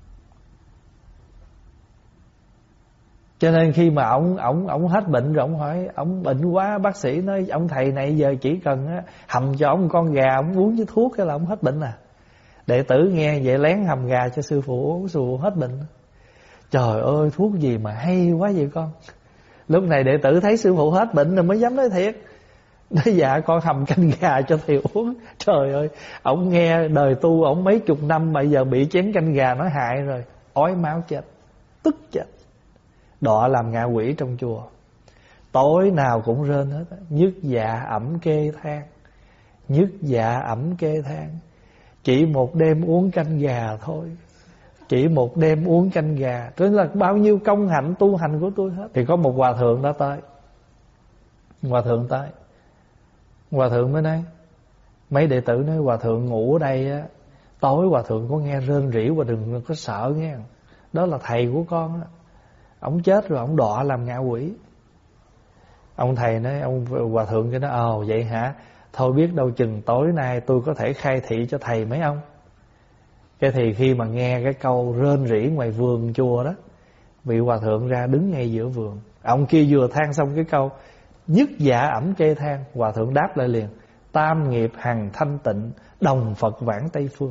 Cho nên khi mà ông ông ông hết bệnh rồi, ông hỏi ông bệnh quá, bác sĩ nói ông thầy này giờ chỉ cần á, hầm cho ông con gà, ông uống với thuốc cái là ông hết bệnh à. Đệ tử nghe vậy lén hầm gà cho sư phụ uống, sư phụ hết bệnh. Trời ơi, thuốc gì mà hay quá vậy con. Lúc này đệ tử thấy sư phụ hết bệnh rồi mới dám nói thiệt. Nói dạ con hầm canh gà cho thầy uống. Trời ơi, ông nghe đời tu ông mấy chục năm mà giờ bị chén canh gà nó hại rồi, ói máu chết, tức chết, đọa làm ngạ quỷ trong chùa. Tối nào cũng rên hết, nhức dạ ẩm kê than, nhức dạ ẩm kê than. Chỉ một đêm uống canh gà thôi, chỉ một đêm uống canh gà, đó là bao nhiêu công hạnh tu hành của tôi hết. Thì có một hòa thượng đó tới, hòa thượng tới, hòa thượng mới nói, mấy đệ tử nói hòa thượng ngủ ở đây á, tối hòa thượng có nghe rên rỉ và đừng có sợ nghe, đó là thầy của con á, ổng chết rồi ổng đọa làm ngạ quỷ. Ông thầy nói, ông hòa thượng cái nói, ồ vậy hả, thôi biết đâu chừng tối nay tôi có thể khai thị cho thầy mấy ông. Cái thì khi mà nghe cái câu rên rỉ ngoài vườn chùa đó, vị hòa thượng ra đứng ngay giữa vườn. Ông kia vừa than xong cái câu nhức dạ ẩm kê than, hòa thượng đáp lại liền, tam nghiệp hằng thanh tịnh, đồng Phật vãng Tây Phương.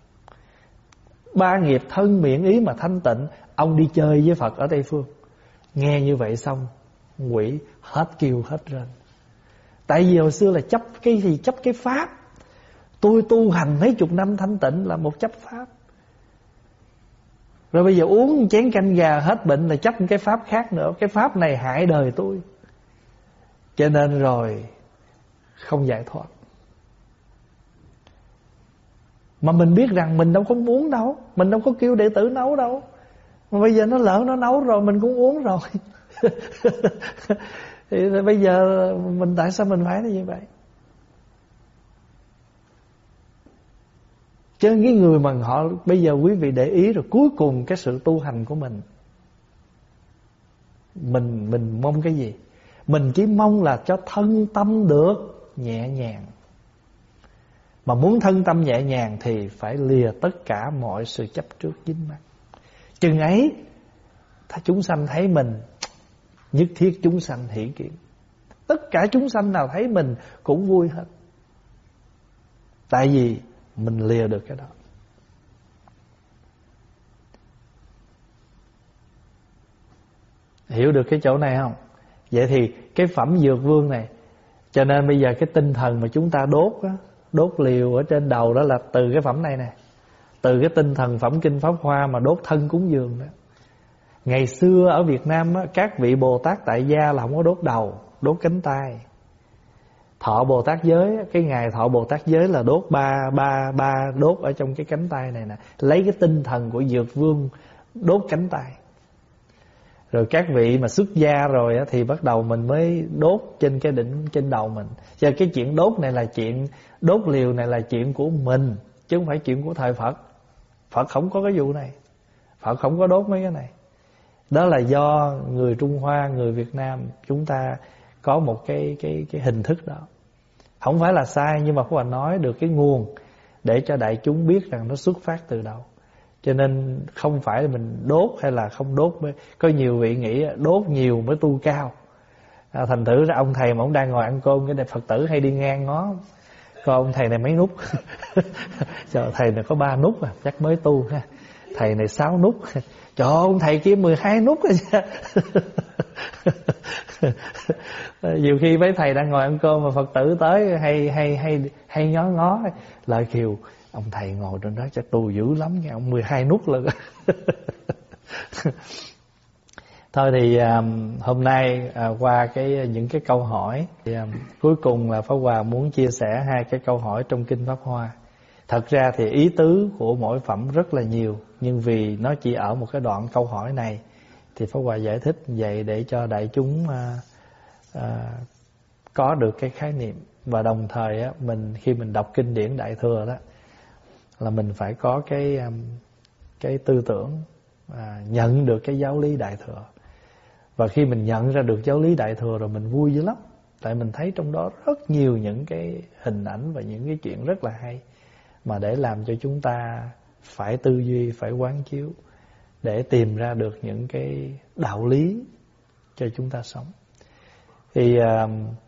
Ba nghiệp thân miệng ý mà thanh tịnh, ông đi chơi với Phật ở Tây Phương. Nghe như vậy xong, quỷ hết kêu hết rên. Tại vì hồi xưa là chấp cái gì, chấp cái pháp. Tôi tu hành mấy chục năm thanh tịnh là một chấp pháp. Rồi bây giờ uống chén canh gà hết bệnh là chấp cái pháp khác nữa. Cái pháp này hại đời tôi. Cho nên rồi không giải thoát. Mà mình biết rằng mình đâu có muốn đâu, mình đâu có kêu đệ tử nấu đâu. Mà bây giờ nó lỡ nó nấu rồi, mình cũng uống rồi. Thì bây giờ mình tại sao mình phải như vậy? Cho nên cái người mà họ, bây giờ quý vị để ý rồi, cuối cùng cái sự tu hành của mình, Mình mình mong cái gì? Mình chỉ mong là cho thân tâm được nhẹ nhàng. Mà muốn thân tâm nhẹ nhàng thì phải lìa tất cả mọi sự chấp trước dính mắc. Chừng ấy chúng sanh thấy mình, nhất thiết chúng sanh hỷ kiến. Tất cả chúng sanh nào thấy mình cũng vui hết. Tại vì mình lìa được cái đó. Hiểu được cái chỗ này không? Vậy thì cái phẩm dược vương này, cho nên bây giờ cái tinh thần mà chúng ta đốt á, đốt liều ở trên đầu đó là từ cái phẩm này nè. Từ cái tinh thần phẩm Kinh Pháp Hoa mà đốt thân cúng dường đó. Ngày xưa ở Việt Nam á, các vị Bồ Tát tại gia là không có đốt đầu, đốt cánh tay. Thọ Bồ Tát giới, cái ngày thọ Bồ Tát giới là đốt ba ba ba đốt ở trong cái cánh tay này nè, lấy cái tinh thần của dược vương đốt cánh tay. Rồi các vị mà xuất gia rồi á, thì bắt đầu mình mới đốt trên cái đỉnh, trên đầu mình. Cho cái chuyện đốt này là chuyện, đốt liều này là chuyện của mình, chứ không phải chuyện của thời Phật. Phật không có cái vụ này, Phật không có đốt mấy cái này. Đó là do người Trung Hoa, người Việt Nam chúng ta có một cái cái cái hình thức đó. Không phải là sai, nhưng mà Pháp Hòa nói được cái nguồn để cho đại chúng biết rằng nó xuất phát từ đâu. Cho nên không phải là mình đốt hay là không đốt mới. Có nhiều vị nghĩ đốt nhiều mới tu cao. à, Thành thử ra ông thầy mà ông đang ngồi ăn cơm, cái Phật tử hay đi ngang ngó, coi ông thầy này mấy nút. Trời, thầy này có ba nút à, chắc mới tu ha. Thầy này sáu nút. Trời ơi, ông thầy kia mười hai nút rồi. Nhiều khi mấy thầy đang ngồi ăn cơm mà Phật tử tới hay hay hay hay ngó ngó lại kêu ông thầy ngồi trên đó chắc tu dữ lắm nha, ông mười hai nút lận. Thôi thì um, hôm nay uh, qua cái những cái câu hỏi thì, um, cuối cùng là Pháp Hòa muốn chia sẻ hai cái câu hỏi trong Kinh Pháp Hoa. Thật ra thì ý tứ của mỗi phẩm rất là nhiều, nhưng vì nó chỉ ở một cái đoạn câu hỏi này, Thì Pháp Hòa giải thích vậy để cho đại chúng à, à, có được cái khái niệm. Và đồng thời á, mình khi mình đọc kinh điển Đại Thừa đó là mình phải có cái cái tư tưởng à, nhận được cái giáo lý Đại Thừa. Và khi mình nhận ra được giáo lý Đại Thừa rồi mình vui dữ lắm. Tại mình thấy trong đó rất nhiều những cái hình ảnh và những cái chuyện rất là hay, mà để làm cho chúng ta phải tư duy, phải quán chiếu để tìm ra được những cái đạo lý cho chúng ta sống. Thì uh,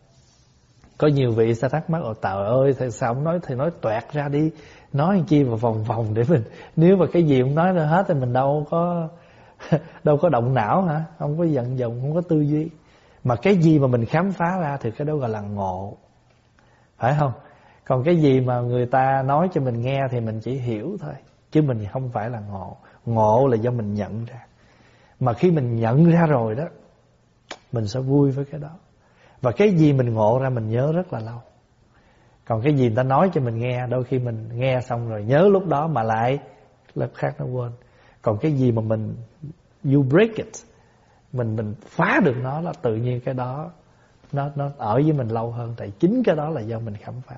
có nhiều vị sẽ thắc mắc: ồ trời ơi, tại sao ông nói thì nói toẹt ra đi, nói chi mà vòng vòng để mình, nếu mà cái gì ông nói ra hết thì mình đâu có đâu có động não hả, không có vận dụng, không có tư duy. Mà cái gì mà mình khám phá ra thì cái đó gọi là ngộ, phải không? Còn cái gì mà người ta nói cho mình nghe thì mình chỉ hiểu thôi, chứ mình không phải là ngộ. Ngộ là do mình nhận ra. Mà khi mình nhận ra rồi đó, mình sẽ vui với cái đó. Và cái gì mình ngộ ra mình nhớ rất là lâu. Còn cái gì người ta nói cho mình nghe, đôi khi mình nghe xong rồi nhớ lúc đó mà lại lớp khác nó quên. Còn cái gì mà mình you break it, mình mình phá được nó, là tự nhiên cái đó nó nó ở với mình lâu hơn. Tại chính cái đó là do mình khám phá.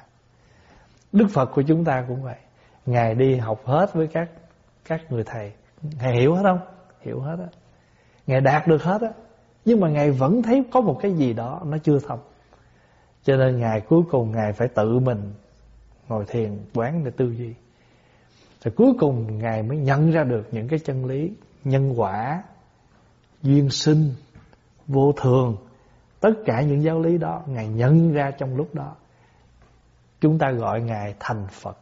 Đức Phật của chúng ta cũng vậy. Ngài đi học hết với các các người thầy. Ngài hiểu hết không? Hiểu hết á. Ngài đạt được hết á. Nhưng mà Ngài vẫn thấy có một cái gì đó nó chưa thông. Cho nên Ngài cuối cùng Ngài phải tự mình ngồi thiền quán để tư duy. Rồi cuối cùng Ngài mới nhận ra được những cái chân lý nhân quả, duyên sinh, vô thường. Tất cả những giáo lý đó Ngài nhận ra trong lúc đó. Chúng ta gọi Ngài thành Phật.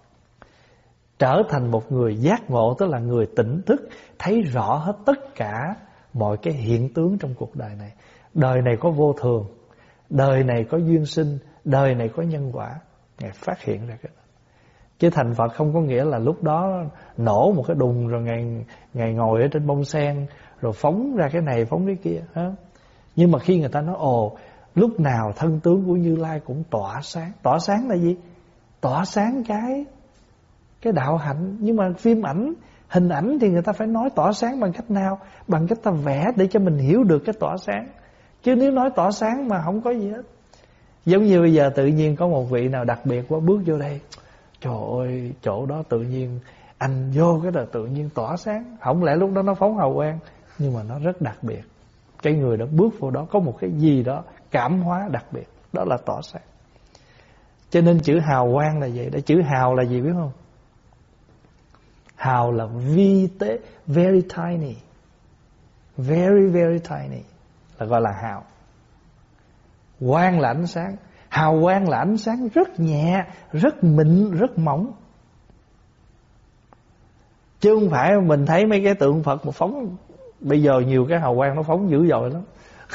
Trở thành một người giác ngộ, tức là người tỉnh thức, thấy rõ hết tất cả mọi cái hiện tướng trong cuộc đời này. Đời này có vô thường, đời này có duyên sinh, đời này có nhân quả. Ngài phát hiện ra cái đó. Chứ thành Phật không có nghĩa là lúc đó nổ một cái đùng rồi Ngài, Ngài ngồi ở trên bông sen rồi phóng ra cái này phóng cái kia. Ha? Nhưng mà khi người ta nói ồ, lúc nào thân tướng của Như Lai cũng tỏa sáng. Tỏa sáng là gì? Tỏa sáng cái cái đạo hạnh. Nhưng mà phim ảnh, hình ảnh thì người ta phải nói tỏa sáng bằng cách nào? Bằng cách ta vẽ để cho mình hiểu được cái tỏa sáng. Chứ nếu nói tỏa sáng mà không có gì hết. Giống như bây giờ tự nhiên có một vị nào đặc biệt quá bước vô đây, trời ơi, chỗ đó tự nhiên anh vô cái là tự nhiên tỏa sáng. Không lẽ lúc đó nó phóng hào quang, nhưng mà nó rất đặc biệt. Cái người đó bước vô đó có một cái gì đó cảm hóa đặc biệt, đó là tỏa sáng. Cho nên chữ hào quang là vậy đó. Chữ hào là gì biết không? Hào là vi tế, very tiny, very very tiny, là gọi là hào. Quang là ánh sáng. Hào quang là ánh sáng rất nhẹ, rất mịn, rất mỏng. Chứ không phải mình thấy mấy cái tượng Phật mà phóng. Bây giờ nhiều cái hào quang nó phóng dữ dội lắm.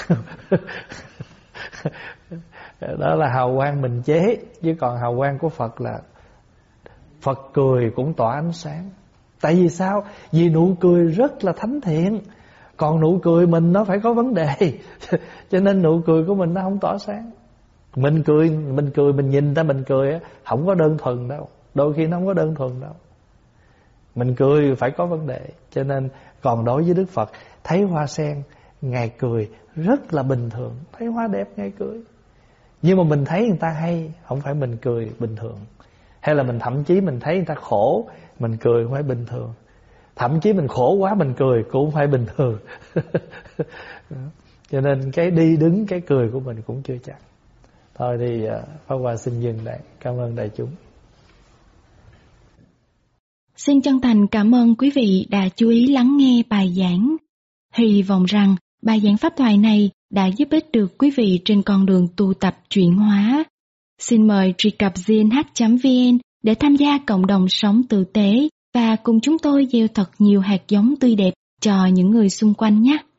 Đó là hào quang mình chế. Chứ còn hào quang của Phật là Phật cười cũng tỏa ánh sáng. Tại vì sao? Vì nụ cười rất là thánh thiện. Còn nụ cười mình nó phải có vấn đề. Cho nên nụ cười của mình nó không tỏa sáng. Mình cười, mình cười, mình nhìn ta mình cười không có đơn thuần đâu. Đôi khi nó không có đơn thuần đâu. Mình cười phải có vấn đề. Cho nên còn đối với Đức Phật, thấy hoa sen Ngài cười rất là bình thường. Thấy hoa đẹp Ngài cười. Nhưng mà mình thấy người ta hay, không phải mình cười bình thường. Hay là mình thậm chí mình thấy người ta khổ, mình cười không phải bình thường. Thậm chí mình khổ quá mình cười cũng không phải bình thường. Cho nên cái đi đứng, cái cười của mình cũng chưa chắc. Thôi thì Pháp Hòa xin dừng đây. Cảm ơn đại chúng. Xin chân thành cảm ơn quý vị đã chú ý lắng nghe bài giảng. Hy vọng rằng bài giảng pháp thoại này đã giúp ích được quý vị trên con đường tu tập chuyển hóa. Xin mời truy cập giê en hát chấm vê en để tham gia cộng đồng sống tử tế và cùng chúng tôi gieo thật nhiều hạt giống tươi đẹp cho những người xung quanh nhé.